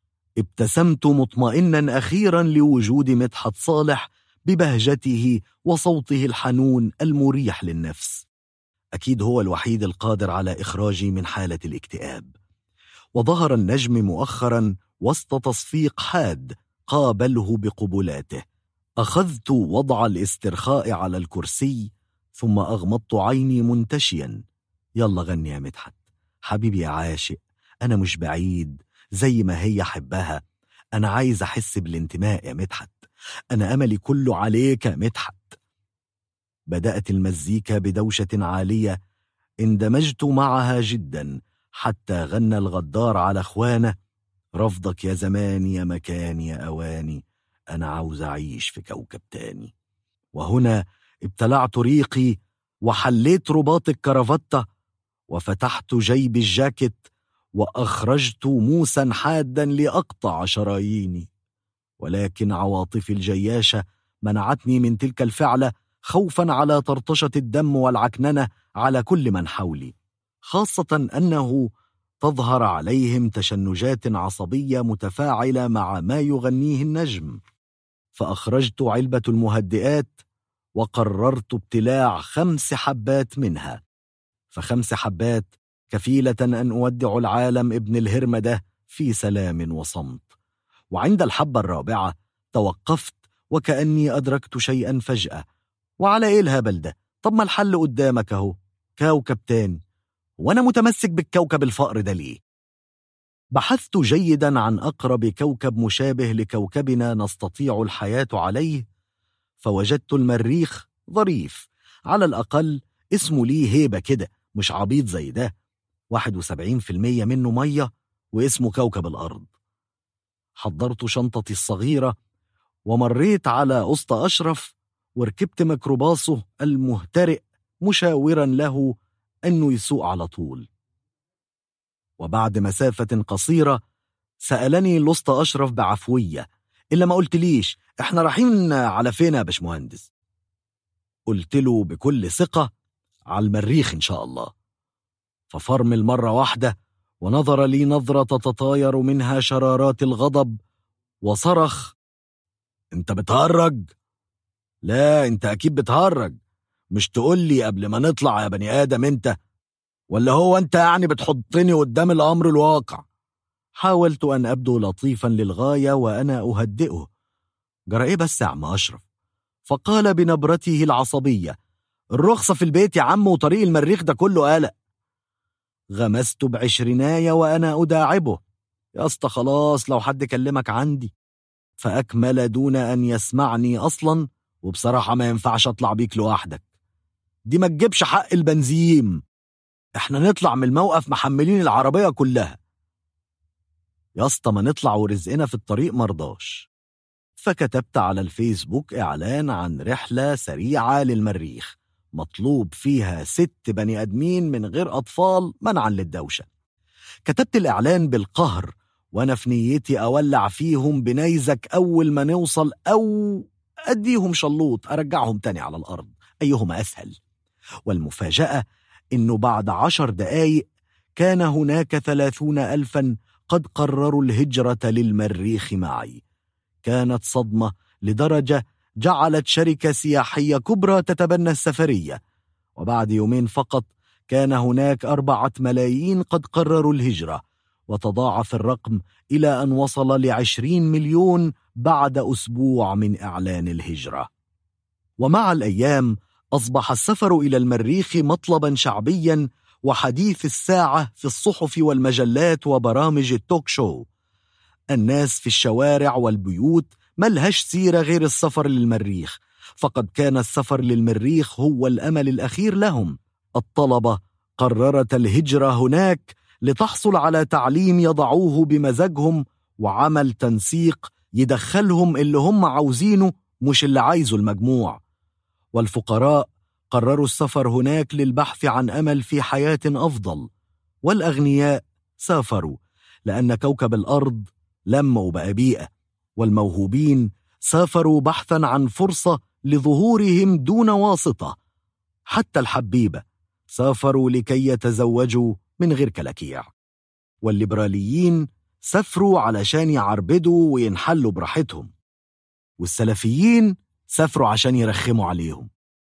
ابتسمت مطمئنا أخيرا لوجود مدحت صالح ببهجته وصوته الحنون المريح للنفس. أكيد هو الوحيد القادر على إخراجي من حالة الاكتئاب. وظهر النجم مؤخرا وسط تصفيق حاد قابله بقبلاته. أخذت وضع الاسترخاء على الكرسي ثم أغمضت عيني منتشيا: يلا غني يا مدحت حبيبي يا عاشق، أنا مش بعيد، زي ما هي حبها. أنا عايز أحس بالانتماء يا مدحت، أنا أملي كله عليك يا مدحت. بدأت المزيكا بدوشة عالية، اندمجت معها جدا حتى غنى الغدار على أخوانه: رفضك يا زمان يا مكان يا أواني، أنا عاوز أعيش في كوكب تاني. وهنا ابتلعت ريقي وحليت رباط الكرافتة وفتحت جيب الجاكيت وأخرجت موسا حادا لأقطع شراييني. ولكن عواطفي الجياشة منعتني من تلك الفعلة، خوفا على طرطشة الدم والعكننة على كل من حولي، خاصة أنه تظهر عليهم تشنجات عصبية متفاعلة مع ما يغنيه النجم. فأخرجت علبة المهدئات وقررت ابتلاع 5 حبات منها، ف5 حبات كفيلة أن أودع العالم ابن الهرمة ده في سلام وصمت. وعند الحبة الرابعة توقفت وكأني أدركت شيئا فجأة: وعلى إيه الهبل ده؟ طب ما الحل قدامك أهو، كوكب تاني، وأنا متمسك بالكوكب الفقر ده ليه؟ بحثت جيدا عن أقرب كوكب مشابه لكوكبنا نستطيع الحياة عليه، فوجدت المريخ ظريف، على الأقل اسمه ليه هيبة كده، مش عبيط زي ده. 71% منه مية، واسمه كوكب الأرض. حضرت شنطتي الصغيرة ومريت على أسطى أشرف، وركبت ميكروباصه المهترئ مشاورا له أنه يسوق على طول. وبعد مسافة قصيرة سألني الأسطى أشرف بعفوية: إلا ما قلتليش إحنا رايحين على فين يا باشمهندس؟ قلت له بكل ثقة: على المريخ إن شاء الله. ففرمل مرة واحدة ونظر لي نظرة تتطاير منها شرارات الغضب وصرخ: أنت بتهرج؟ لا، أنت أكيد بتهرج. مش تقول لي قبل ما نطلع يا بني آدم أنت؟ ولا هو أنت يعني بتحطني قدام الأمر الواقع؟ حاولت أن أبدو لطيفا للغاية وأنا أهدئه: جرى إيه بس يا عم أشرف؟ فقال بنبرته العصبية: الرخصة في البيت يا عم، وطريق المريخ ده كله قلق. غمست بعشريناية وأنا أداعبه: يا اسطى خلاص، لو حد كلمك عندي. فأكمل دون أن يسمعني أصلا: وبصراحة ما ينفعش أطلع بيك لوحدك، دي ما تجيبش حق البنزيم، احنا نطلع من الموقف محملين العربية كلها. يا اسطى ما نطلع ورزقنا في الطريق مرضاش. فكتبت على الفيسبوك إعلان عن رحلة سريعة للمريخ مطلوب فيها 6 بني آدمين من غير أطفال منعا للدوشة. كتبت الإعلان بالقهر، وأنا في نيتي أولع فيهم بنيزك أول ما نوصل، أو أديهم شلوط أرجعهم تاني على الأرض، أيهما أسهل. والمفاجأة إنه بعد 10 دقايق كان هناك 30,000 قد قرروا الهجرة للمريخ معي. كانت صدمة لدرجة جعلت شركة سياحية كبرى تتبنى السفرية، وبعد يومين فقط كان هناك 4 ملايين قد قرروا الهجرة، وتضاعف الرقم إلى أن وصل ل20 مليون بعد أسبوع من إعلان الهجرة. ومع الأيام أصبح السفر إلى المريخ مطلبا شعبيا وحديث الساعة في الصحف والمجلات وبرامج التوك شو. الناس في الشوارع والبيوت ملهاش سيرة غير السفر للمريخ، فقد كان السفر للمريخ هو الأمل الأخير لهم. الطلبة قررت الهجرة هناك لتحصل على تعليم يضعوه بمزاجهم وعمل تنسيق يدخلهم اللي هم عاوزينه مش اللي عايزه المجموع. والفقراء قرروا السفر هناك للبحث عن أمل في حياة أفضل، والأغنياء سافروا لأن كوكب الأرض لما وبقى بيئة، والموهوبين سافروا بحثا عن فرصة لظهورهم دون واسطة. حتى الحبيبة سافروا لكي يتزوجوا من غير كلاكيع، والليبراليين سافروا علشان يعربدوا وينحلوا براحتهم، والسلفيين سافروا عشان يرخموا عليهم،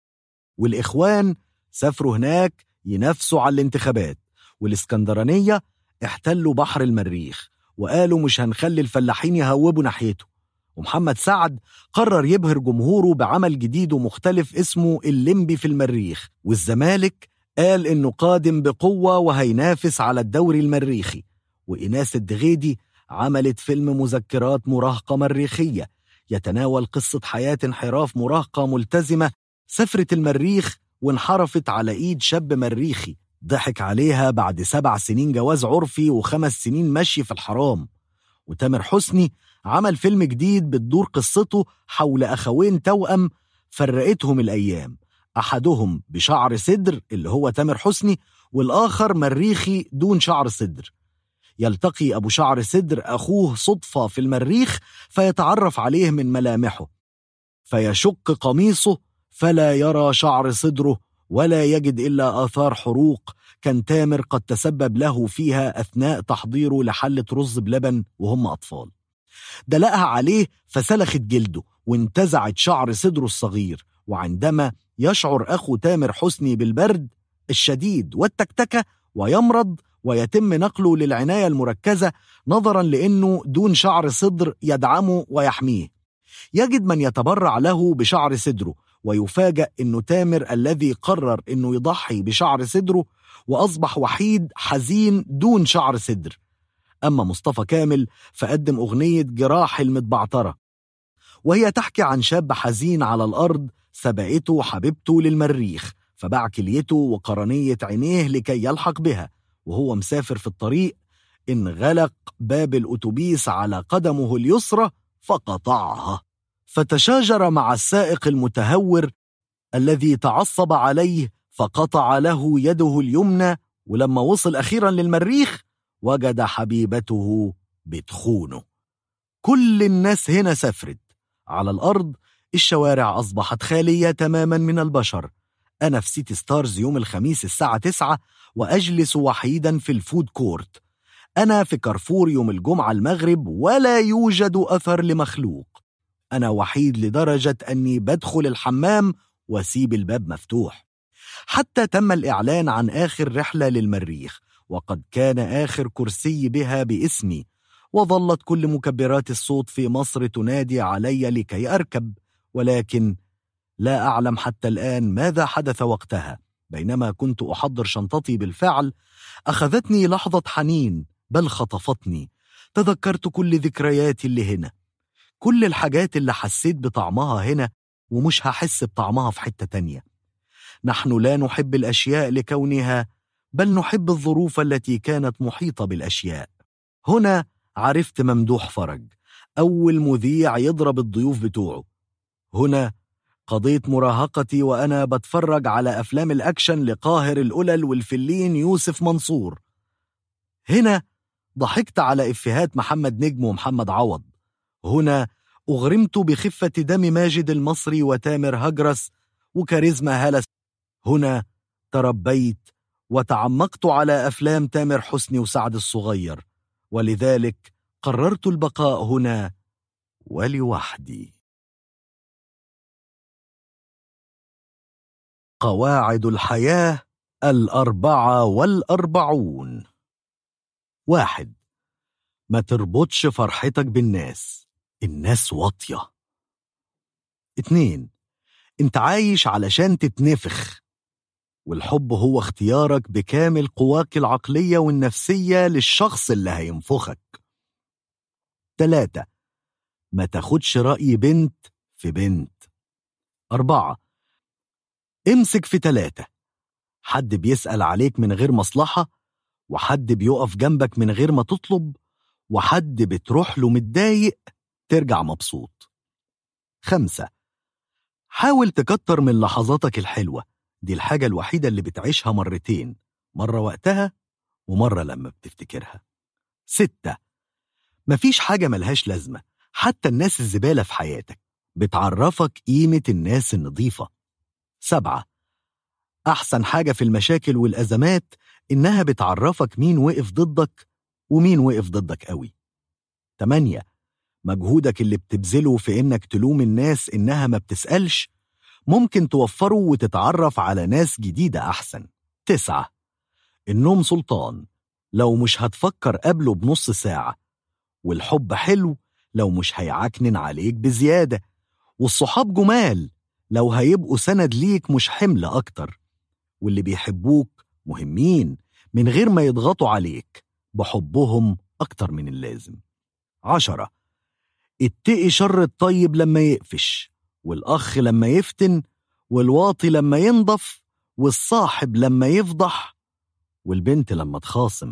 والإخوان سافروا هناك ينافسوا على الانتخابات، والإسكندرانية احتلوا بحر المريخ وقالوا مش هنخلي الفلاحين يهوبوا ناحيته، ومحمد سعد قرر يبهر جمهوره بعمل جديد ومختلف اسمه الليمبي في المريخ، والزمالك قال إنه قادم بقوة وهينافس على الدوري المريخي، وإناس الدغيدي عملت فيلم مذكرات مراهقة مريخية يتناول قصة حياة انحراف مراهقة ملتزمة سافرت المريخ وانحرفت على إيد شاب مريخي ضحك عليها بعد 7 سنين جواز عرفي و5 سنين مشي في الحرام. وتامر حسني عمل فيلم جديد بتدور قصته حول أخوين توأم فرقتهم الأيام، أحدهم بشعر صدر اللي هو تامر حسني، والآخر مريخي دون شعر صدر. يلتقي أبو شعر صدر أخوه صدفة في المريخ فيتعرف عليه من ملامحه، فيشق قميصه فلا يرى شعر صدره ولا يجد إلا آثار حروق كان تامر قد تسبب له فيها أثناء تحضيره لحلة رز بلبن وهم أطفال. دلقها عليه فسلخت جلده وانتزعت شعر صدره الصغير، وعندما يشعر أخو تامر حسني بالبرد الشديد والتكتكة ويمرض ويتم نقله للعناية المركزة نظرا لأنه دون شعر صدر يدعمه ويحميه، يجد من يتبرع له بشعر صدره ويفاجأ أنه تامر الذي قرر أنه يضحي بشعر صدره وأصبح وحيد حزين دون شعر صدر. أما مصطفى كامل فقدم أغنية جراح المتبعترة، وهي تحكي عن شاب حزين على الأرض سبقته حبيبته للمريخ فباع كليته وقرنية عينيه لكي يلحق بها. وهو مسافر في الطريق انغلق باب الأتوبيس على قدمه اليسرى فقطعها، فتشاجر مع السائق المتهور الذي تعصب عليه فقطع له يده اليمنى. ولما وصل أخيرا للمريخ وجد حبيبته بتخونه. كل الناس هنا سافرت. على الأرض الشوارع أصبحت خالية تماما من البشر. أنا في سيتي ستارز يوم الخميس الساعة 9 وأجلس وحيدا في الفود كورت. أنا في كارفور يوم الجمعة المغرب ولا يوجد أثر لمخلوق. أنا وحيد لدرجة أني بدخل الحمام وأسيب الباب مفتوح. حتى تم الإعلان عن آخر رحلة للمريخ، وقد كان آخر كرسي بها باسمي، وظلت كل مكبرات الصوت في مصر تنادي علي لكي أركب، ولكن لا أعلم حتى الآن ماذا حدث وقتها. بينما كنت أحضر شنطتي بالفعل أخذتني لحظة حنين، بل خطفتني. تذكرت كل ذكرياتي اللي هنا، كل الحاجات اللي حسيت بطعمها هنا ومش هحس بطعمها في حتة تانية. نحن لا نحب الأشياء لكونها، بل نحب الظروف التي كانت محيطة بالأشياء. هنا عرفت ممدوح فرج، أول مذيع يضرب الضيوف بتوعه. هنا قضيت مراهقتي وأنا بتفرج على أفلام الأكشن لقاهر الأولل والفلين يوسف منصور. هنا ضحكت على إفيهات محمد نجم ومحمد عوض. هنا أغرمت بخفة دم ماجد المصري وتامر هجرس وكاريزما هالة. هنا تربيت وتعمقت على أفلام تامر حسني وسعد الصغير، ولذلك قررت البقاء هنا ولوحدي. قواعد الحياة 44. 1. ما تربطش فرحتك بالناس، الناس واطية. 2. انت عايش علشان تتنفخ، والحب هو اختيارك بكامل قواك العقلية والنفسية للشخص اللي هينفخك. 3. ما تاخدش رأي بنت في بنت. 4. امسك في 3. حد بيسأل عليك من غير مصلحة، وحد بيقف جنبك من غير ما تطلب، وحد بتروح له متضايق ترجع مبسوط. 5. حاول تكتر من لحظاتك الحلوة، دي الحاجة الوحيدة اللي بتعيشها مرتين، مرة وقتها ومرة لما بتفتكرها. 6. مفيش حاجة ملهاش لازمة، حتى الناس الزبالة في حياتك بتعرفك قيمة الناس النظيفة. 7. أحسن حاجة في المشاكل والأزمات إنها بتعرفك مين وقف ضدك ومين وقف ضدك قوي. 8. مجهودك اللي بتبذله في إنك تلوم الناس إنها ما بتسألش ممكن توفره وتتعرف على ناس جديدة أحسن. 9. النوم سلطان لو مش هتفكر قبله بنص ساعة، والحب حلو لو مش هيعكنن عليك بزيادة، والصحاب جمال لو هيبقوا سند ليك مش حمل أكتر، واللي بيحبوك مهمين من غير ما يضغطوا عليك بحبهم أكتر من اللازم. 10. اتقي شر الطيب لما يقفش، والأخ لما يفتن، والواطي لما ينضف، والصاحب لما يفضح، والبنت لما تخاصم.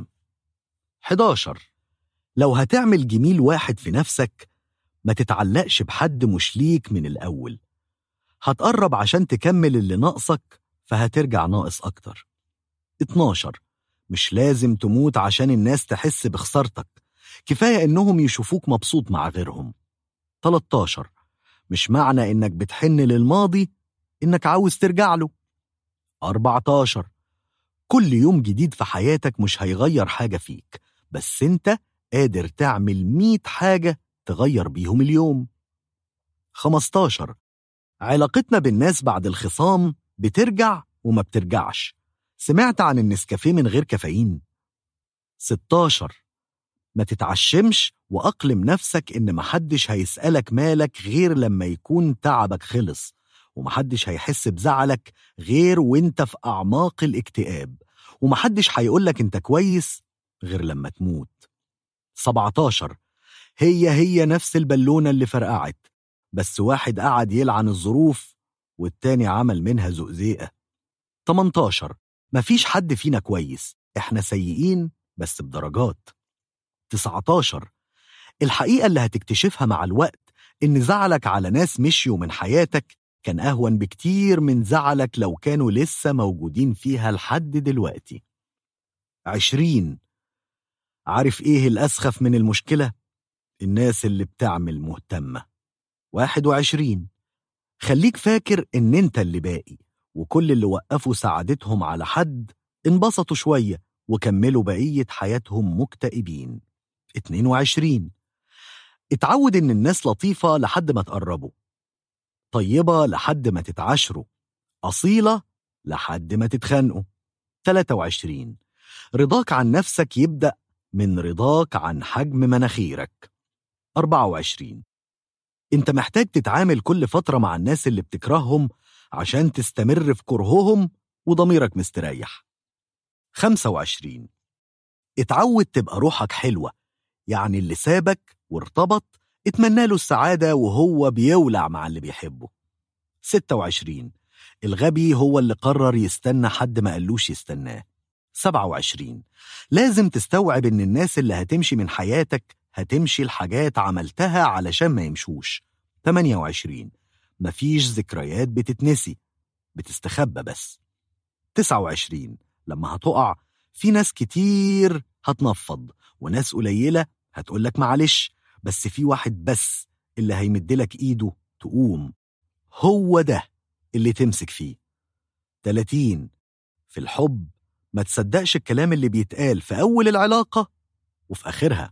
11. لو هتعمل جميل واحد في نفسك ما تتعلقش بحد مش ليك من الأول، هتقرب عشان تكمل اللي ناقصك فهترجع ناقص أكتر. 12. مش لازم تموت عشان الناس تحس بخسارتك، كفاية إنهم يشوفوك مبسوط مع غيرهم. 13. مش معنى إنك بتحن للماضي إنك عاوز ترجع له. 14. كل يوم جديد في حياتك مش هيغير حاجة فيك، بس أنت قادر تعمل 100 حاجة تغير بيهم اليوم. 15. علاقتنا بالناس بعد الخصام بترجع وما بترجعش. سمعت عن النسكافيه من غير كافيين؟ 16. ما تتعشمش وأقلم نفسك إن محدش هيسألك مالك غير لما يكون تعبك خلص، ومحدش هيحس بزعلك غير وانت في أعماق الاكتئاب، ومحدش هيقولك انت كويس غير لما تموت. 17. هي نفس البالونة اللي فرقعت، بس واحد قعد يلعن الظروف والتاني عمل منها زقزيقة. 18. مفيش حد فينا كويس، احنا سيئين بس بدرجات. 19. الحقيقة اللي هتكتشفها مع الوقت إن زعلك على ناس مشيوا من حياتك كان أهون بكتير من زعلك لو كانوا لسه موجودين فيها لحد دلوقتي. 20. عارف إيه الأسخف من المشكلة؟ الناس اللي بتعمل مهتمة. 21. خليك فاكر إن أنت اللي باقي، وكل اللي وقفوا سعادتهم على حد انبسطوا شوية وكملوا بقية حياتهم مكتئبين. 22. اتعود إن الناس لطيفة لحد ما تقربوا، طيبة لحد ما تتعاشروا، أصيلة لحد ما تتخانقوا. 23. رضاك عن نفسك يبدأ من رضاك عن حجم مناخيرك. 24. انت محتاج تتعامل كل فترة مع الناس اللي بتكرههم عشان تستمر في كرههم وضميرك مستريح. 25. اتعود تبقى روحك حلوة، يعني اللي سابك وارتبط اتمنى له السعادة وهو بيولع مع اللي بيحبه. 26. الغبي هو اللي قرر يستنى حد ما قالوش يستناه. 27. لازم تستوعب ان الناس اللي هتمشي من حياتك هتمشي الحاجات عملتها علشان ما يمشوش. 28. مفيش ذكريات بتتنسي، بتستخبى بس. 29. لما هتقع في ناس كتير هتنفض وناس قليلة هتقولك معلش، بس في واحد بس اللي هيمدلك ايده تقوم، هو ده اللي تمسك فيه. 30. في الحب ما تصدقش الكلام اللي بيتقال في أول العلاقة وفي آخرها.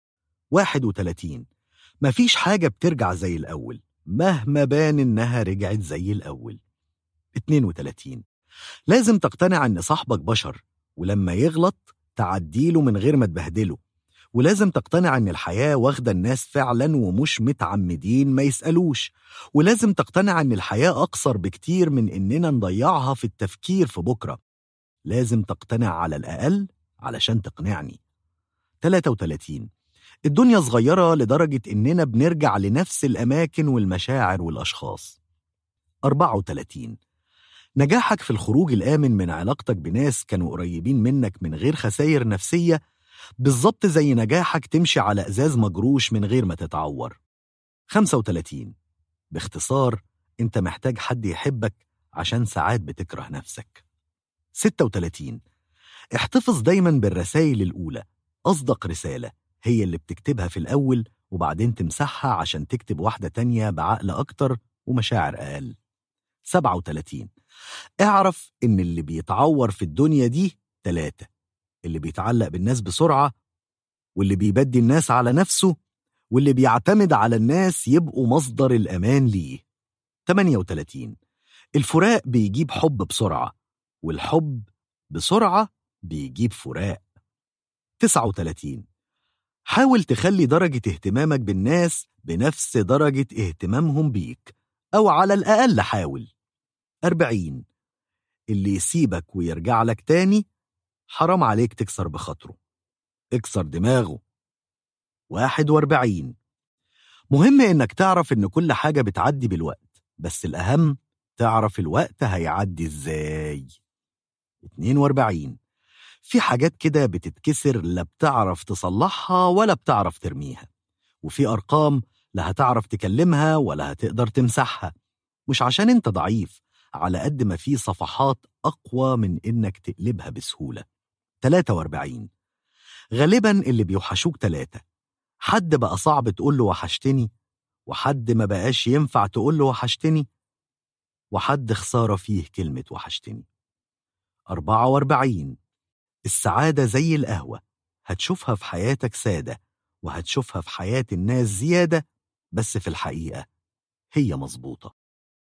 31. مفيش حاجة بترجع زي الأول مهما بان إنها رجعت زي الأول. 32. لازم تقتنع إن صاحبك بشر، ولما يغلط تعديله من غير ما تبهدله، ولازم تقتنع إن الحياة واخدة الناس فعلا ومش متعمدين ما يسألوش، ولازم تقتنع إن الحياة أقصر بكتير من إننا نضيعها في التفكير في بكرة. لازم تقتنع على الأقل علشان تقنعني. 33. الدنيا صغيرة لدرجة إننا بنرجع لنفس الأماكن والمشاعر والأشخاص. 34. نجاحك في الخروج الآمن من علاقتك بناس كانوا قريبين منك من غير خسائر نفسية بالظبط زي نجاحك تمشي على إزاز مجروش من غير ما تتعور. 35. باختصار أنت محتاج حد يحبك عشان ساعات بتكره نفسك. 36. احتفظ دايما بالرسائل الأولى، أصدق رسالة هي اللي بتكتبها في الأول وبعدين تمسحها عشان تكتب واحدة تانية بعقل أكتر ومشاعر أقل. 37. اعرف إن اللي بيتعور في الدنيا دي 3: اللي بيتعلق بالناس بسرعة، واللي بيبدي الناس على نفسه، واللي بيعتمد على الناس يبقوا مصدر الأمان ليه. 38. الفراق بيجيب حب بسرعة، والحب بسرعة بيجيب فراق. 39. حاول تخلي درجة اهتمامك بالناس بنفس درجة اهتمامهم بيك، أو على الأقل حاول. 40. اللي يسيبك ويرجع لك تاني حرام عليك تكسر بخاطره، اكسر دماغه. 41. مهم إنك تعرف إن كل حاجة بتعدي بالوقت، بس الأهم تعرف الوقت هيعدي إزاي. 42. في حاجات كده بتتكسر لا بتعرف تصلحها ولا بتعرف ترميها، وفي أرقام لا هتعرف تكلمها ولا هتقدر تمسحها، مش عشان انت ضعيف، على قد ما في صفحات أقوى من إنك تقلبها بسهولة. 43. غالبا اللي بيوحشوك 3: حد بقى صعب تقول له وحشتني، وحد ما بقاش ينفع تقول له وحشتني، وحد خسارة فيه كلمة وحشتني. 44. السعادة زي القهوة، هتشوفها في حياتك سادة وهتشوفها في حياة الناس زيادة، بس في الحقيقة هي مظبوطة.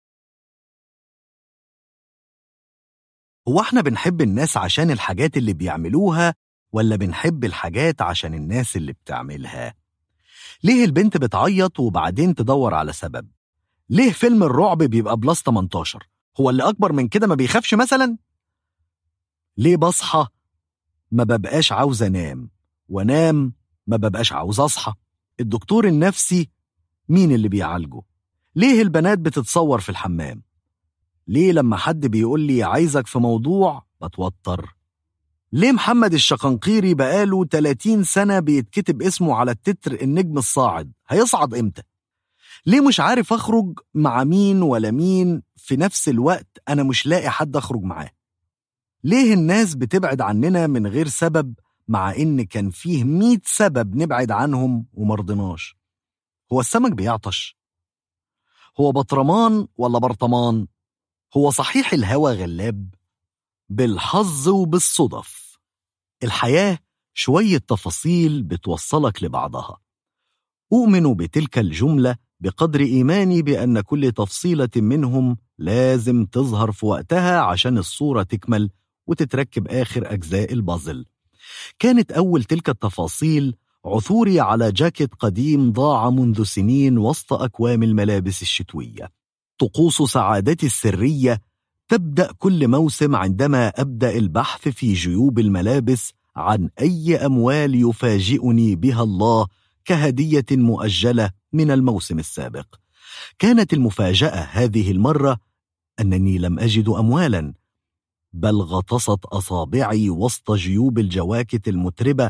هو احنا بنحب الناس عشان الحاجات اللي بيعملوها ولا بنحب الحاجات عشان الناس اللي بتعملها؟ ليه البنت بتعيط وبعدين تدور على سبب؟ ليه فيلم الرعب بيبقى بلس 18؟ هو اللي أكبر من كده ما بيخافش مثلا؟ ليه بصحى ما ببقاش عاوز أنام، وأنام ما ببقاش عاوز أصحى؟ الدكتور النفسي مين اللي بيعالجه؟ ليه البنات بتتصور في الحمام؟ ليه لما حد بيقول لي عايزك في موضوع بتوتر؟ ليه محمد الشقنقيري بقاله 30 سنة بيتكتب اسمه على التتر النجم الصاعد؟ هيصعد امتى؟ ليه مش عارف أخرج مع مين ولا مين في نفس الوقت أنا مش لاقي حد أخرج معاه؟ ليه الناس بتبعد عننا من غير سبب مع إن كان فيه 100 سبب نبعد عنهم ومرضناش؟ هو السمك بيعطش؟ هو بطرمان ولا برطمان؟ هو صحيح الهوى غلاب؟ بالحظ وبالصدف. الحياة شوية تفاصيل بتوصلك لبعضها. أؤمن بتلك الجملة بقدر إيماني بأن كل تفصيلة منهم لازم تظهر في وقتها عشان الصورة تكمل وتتركب آخر أجزاء البازل. كانت أول تلك التفاصيل عثوري على جاكيت قديم ضاع منذ سنين وسط أكوام الملابس الشتوية. طقوس سعادتي السرية تبدأ كل موسم عندما أبدأ البحث في جيوب الملابس عن أي أموال يفاجئني بها الله كهدية مؤجلة من الموسم السابق. كانت المفاجأة هذه المرة أنني لم أجد أموالا، بل غطست أصابعي وسط جيوب الجواكت المتربة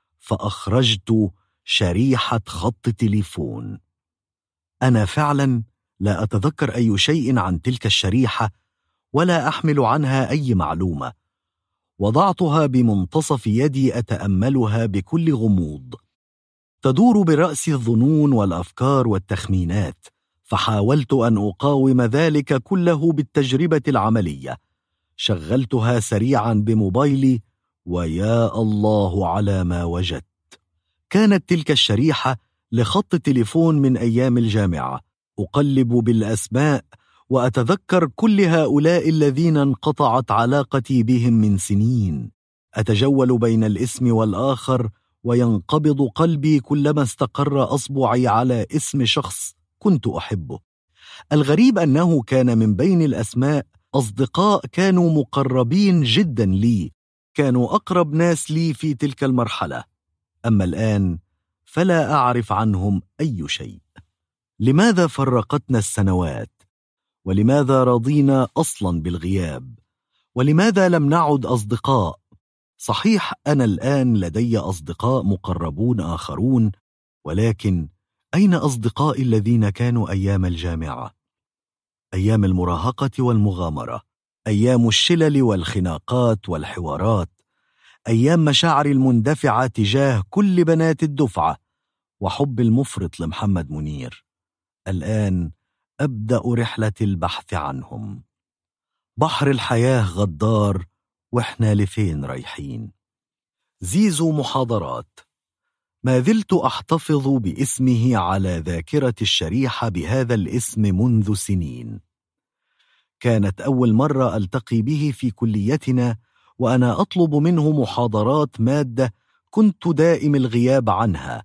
فأخرجت شريحة خط تليفون. أنا فعلا لا أتذكر أي شيء عن تلك الشريحة ولا أحمل عنها أي معلومة. وضعتها بمنتصف يدي أتأملها بكل غموض. تدور برأسي الظنون والأفكار والتخمينات، فحاولت أن أقاوم ذلك كله بالتجربة العملية. شغلتها سريعا بموبايلي ويا الله على ما وجدت. كانت تلك الشريحة لخط تليفون من أيام الجامعة. أقلب بالأسماء وأتذكر كل هؤلاء الذين انقطعت علاقتي بهم من سنين. أتجول بين الاسم والآخر وينقبض قلبي كلما استقر أصبعي على اسم شخص كنت أحبه. الغريب أنه كان من بين الأسماء أصدقاء كانوا مقربين جدا لي، كانوا أقرب ناس لي في تلك المرحلة. أما الآن فلا أعرف عنهم أي شيء. لماذا فرقتنا السنوات؟ ولماذا رضينا أصلا بالغياب؟ ولماذا لم نعد أصدقاء؟ صحيح أنا الآن لدي أصدقاء مقربون آخرون، ولكن أين أصدقائي الذين كانوا أيام الجامعة؟ أيام المراهقة والمغامرة، أيام الشلل والخناقات والحوارات، أيام مشاعري المندفعة تجاه كل بنات الدفعة وحب المفرط لمحمد منير. الآن أبدأ رحلة البحث عنهم. بحر الحياة غدار، وإحنا لفين رايحين؟ زيزو محاضرات. ما زلت أحتفظ باسمه على ذاكرة الشريحة بهذا الاسم منذ سنين. كانت أول مرة ألتقي به في كليتنا وأنا أطلب منه محاضرات مادة كنت دائم الغياب عنها،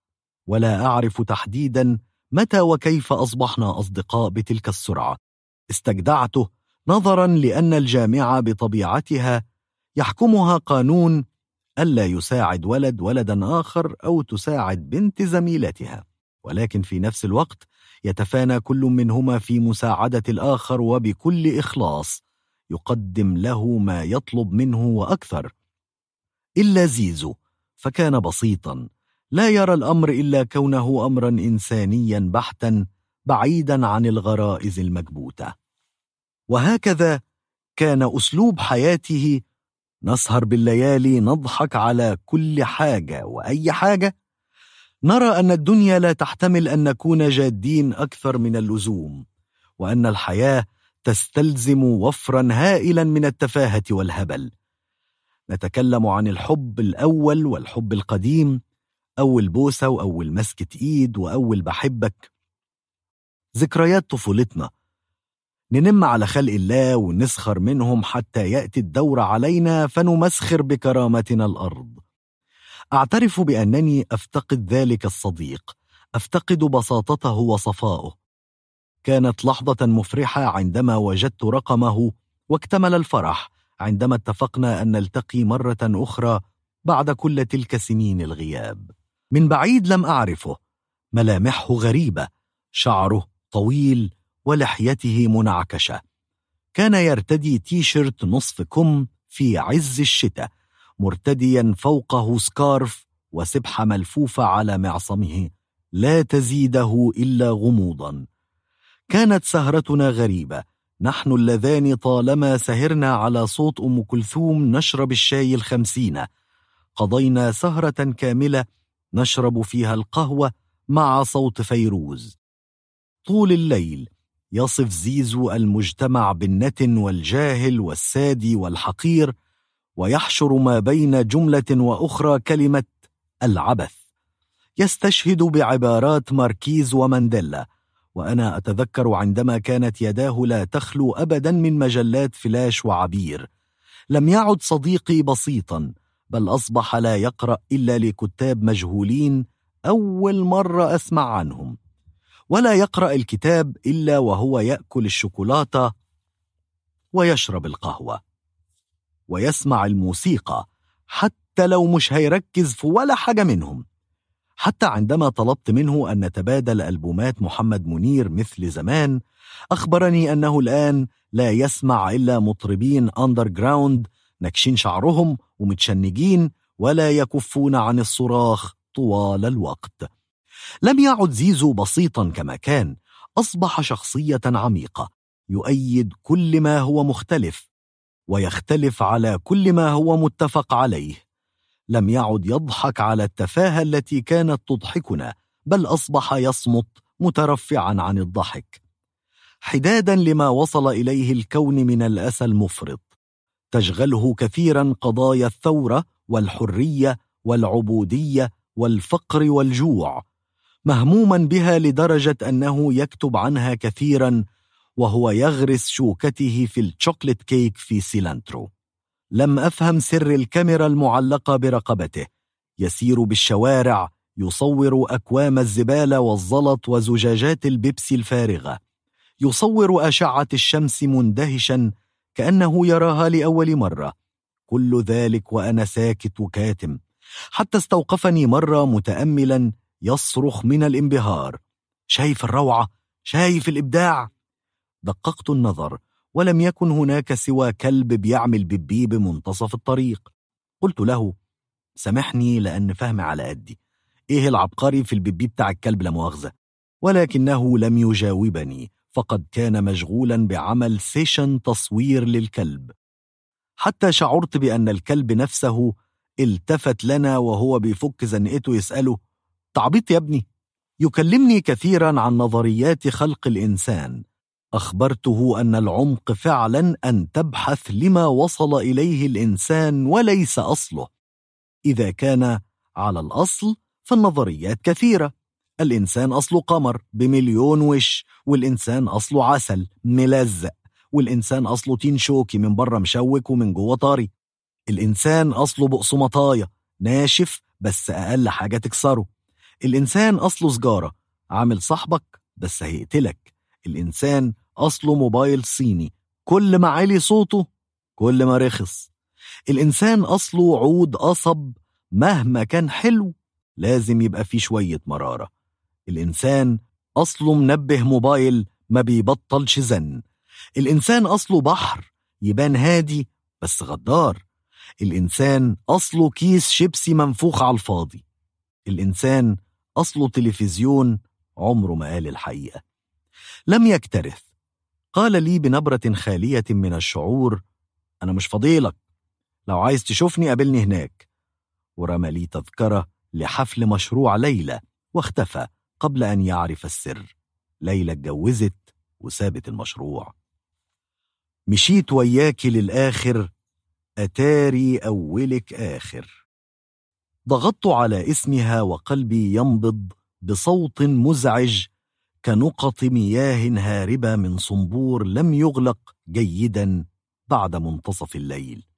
ولا أعرف تحديدا متى وكيف أصبحنا أصدقاء بتلك السرعة. استجدعته نظرا لأن الجامعة بطبيعتها يحكمها قانون ألا يساعد ولدا آخر أو تساعد بنت زميلتها، ولكن في نفس الوقت يتفانى كل منهما في مساعدة الآخر وبكل إخلاص يقدم له ما يطلب منه وأكثر. إلا زيزو فكان بسيطا، لا يرى الأمر إلا كونه أمرا إنسانيا بحتا بعيدا عن الغرائز المكبوتة. وهكذا كان أسلوب حياته. نسهر بالليالي، نضحك على كل حاجة وأي حاجة، نرى أن الدنيا لا تحتمل أن نكون جادين أكثر من اللزوم، وأن الحياة تستلزم وفرا هائلا من التفاهة والهبل. نتكلم عن الحب الأول والحب القديم، أول بوسة وأول مسكة إيد وأول بحبك، ذكريات طفولتنا. ننم على خلق الله ونسخر منهم حتى يأتي الدور علينا فنمسخر بكرامتنا الأرض. أعترف بأنني أفتقد ذلك الصديق، أفتقد بساطته وصفائه. كانت لحظة مفرحة عندما وجدت رقمه، واكتمل الفرح عندما اتفقنا أن نلتقي مرة أخرى بعد كل تلك سنين الغياب. من بعيد لم أعرفه، ملامحه غريبة، شعره طويل ولحيته منعكشة. كان يرتدي تيشيرت نصف كم في عز الشتاء، مرتديا فوقه سكارف وسبحة ملفوفة على معصمه لا تزيده إلا غموضا. كانت سهرتنا غريبة، نحن اللذان طالما سهرنا على صوت أم كلثوم نشرب الشاي 50، قضينا سهرة كاملة نشرب فيها القهوة مع صوت فيروز. طول الليل يصف زيزو المجتمع بالنتن والجاهل والسادي والحقير، ويحشر ما بين جملة وأخرى كلمة العبث، يستشهد بعبارات ماركيز ومانديلا. وأنا أتذكر عندما كانت يداه لا تخلو أبدا من مجلات فلاش وعبير. لم يعد صديقي بسيطا، بل أصبح لا يقرأ إلا لكتاب مجهولين أول مرة أسمع عنهم، ولا يقرأ الكتاب إلا وهو يأكل الشوكولاتة ويشرب القهوة ويسمع الموسيقى، حتى لو مش هيركز في ولا حاجة منهم. حتى عندما طلبت منه أن نتبادل ألبومات محمد منير مثل زمان، أخبرني أنه الآن لا يسمع إلا مطربين أندرجراوند نكشين شعرهم ومتشنجين ولا يكفون عن الصراخ طوال الوقت. لم يعد زيزو بسيطا كما كان، أصبح شخصية عميقة يؤيد كل ما هو مختلف ويختلف على كل ما هو متفق عليه. لم يعد يضحك على التفاهة التي كانت تضحكنا، بل أصبح يصمت مترفعا عن الضحك، حدادا لما وصل إليه الكون من الأسى المفرط. تشغله كثيرا قضايا الثورة والحرية والعبودية والفقر والجوع، مهموما بها لدرجة أنه يكتب عنها كثيرا وهو يغرس شوكته في الشوكليت كيك في سيلانترو. لم أفهم سر الكاميرا المعلقة برقبته، يسير بالشوارع يصور أكوام الزبالة والزلط وزجاجات البيبسي الفارغة، يصور أشعة الشمس مندهشا كأنه يراها لأول مرة. كل ذلك وأنا ساكت وكاتم، حتى استوقفني مرة متأملا يصرخ من الانبهار: شايف الروعة؟ شايف الإبداع؟ دققت النظر ولم يكن هناك سوى كلب بيعمل بيبي بمنتصف الطريق. قلت له: سامحني لأن فهمي على قدي، إيه العبقري في البيبي بتاع الكلب لا مؤاخذة؟ ولكنه لم يجاوبني، فقد كان مشغولا بعمل سيشن تصوير للكلب. حتى شعرت بأن الكلب نفسه التفت لنا وهو بيفك زنقته يسأله: تعبيط يا ابني؟ يكلمني كثيرا عن نظريات خلق الإنسان. أخبرته أن العمق فعلا أن تبحث لما وصل إليه الإنسان وليس أصله. إذا كان على الأصل فالنظريات كثيرة. الإنسان أصله قمر بمليون وش، والإنسان أصله عسل ملزق، والإنسان أصله تين شوكي من بره مشوك ومن جوه طري. الإنسان أصله بقسمطاية ناشف بس أقل حاجة تكسره. الإنسان أصله سجارة عامل صاحبك بس هيقتلك. الإنسان أصله موبايل صيني، كل ما عالي صوته كل ما رخص. الإنسان أصله عود قصب، مهما كان حلو لازم يبقى فيه شوية مرارة. الإنسان أصله منبه موبايل ما بيبطلش زن. الإنسان أصله بحر يبان هادي بس غدار. الإنسان أصله كيس شيبسي منفوخ على الفاضي. الإنسان أصله تلفزيون عمره ما قال الحقيقة. لم يكترث، قال لي بنبرة خالية من الشعور: أنا مش فضيلك، لو عايز تشوفني قابلني هناك. ورمى لي تذكرة لحفل مشروع ليلى واختفى قبل أن يعرف السر. ليلى اتجوزت وسابت المشروع. مشيت وياكي للآخر، أتاري أولك آخر. ضغطت على اسمها وقلبي ينبض بصوت مزعج كنقط مياه هاربة من صنبور لم يغلق جيدا بعد منتصف الليل.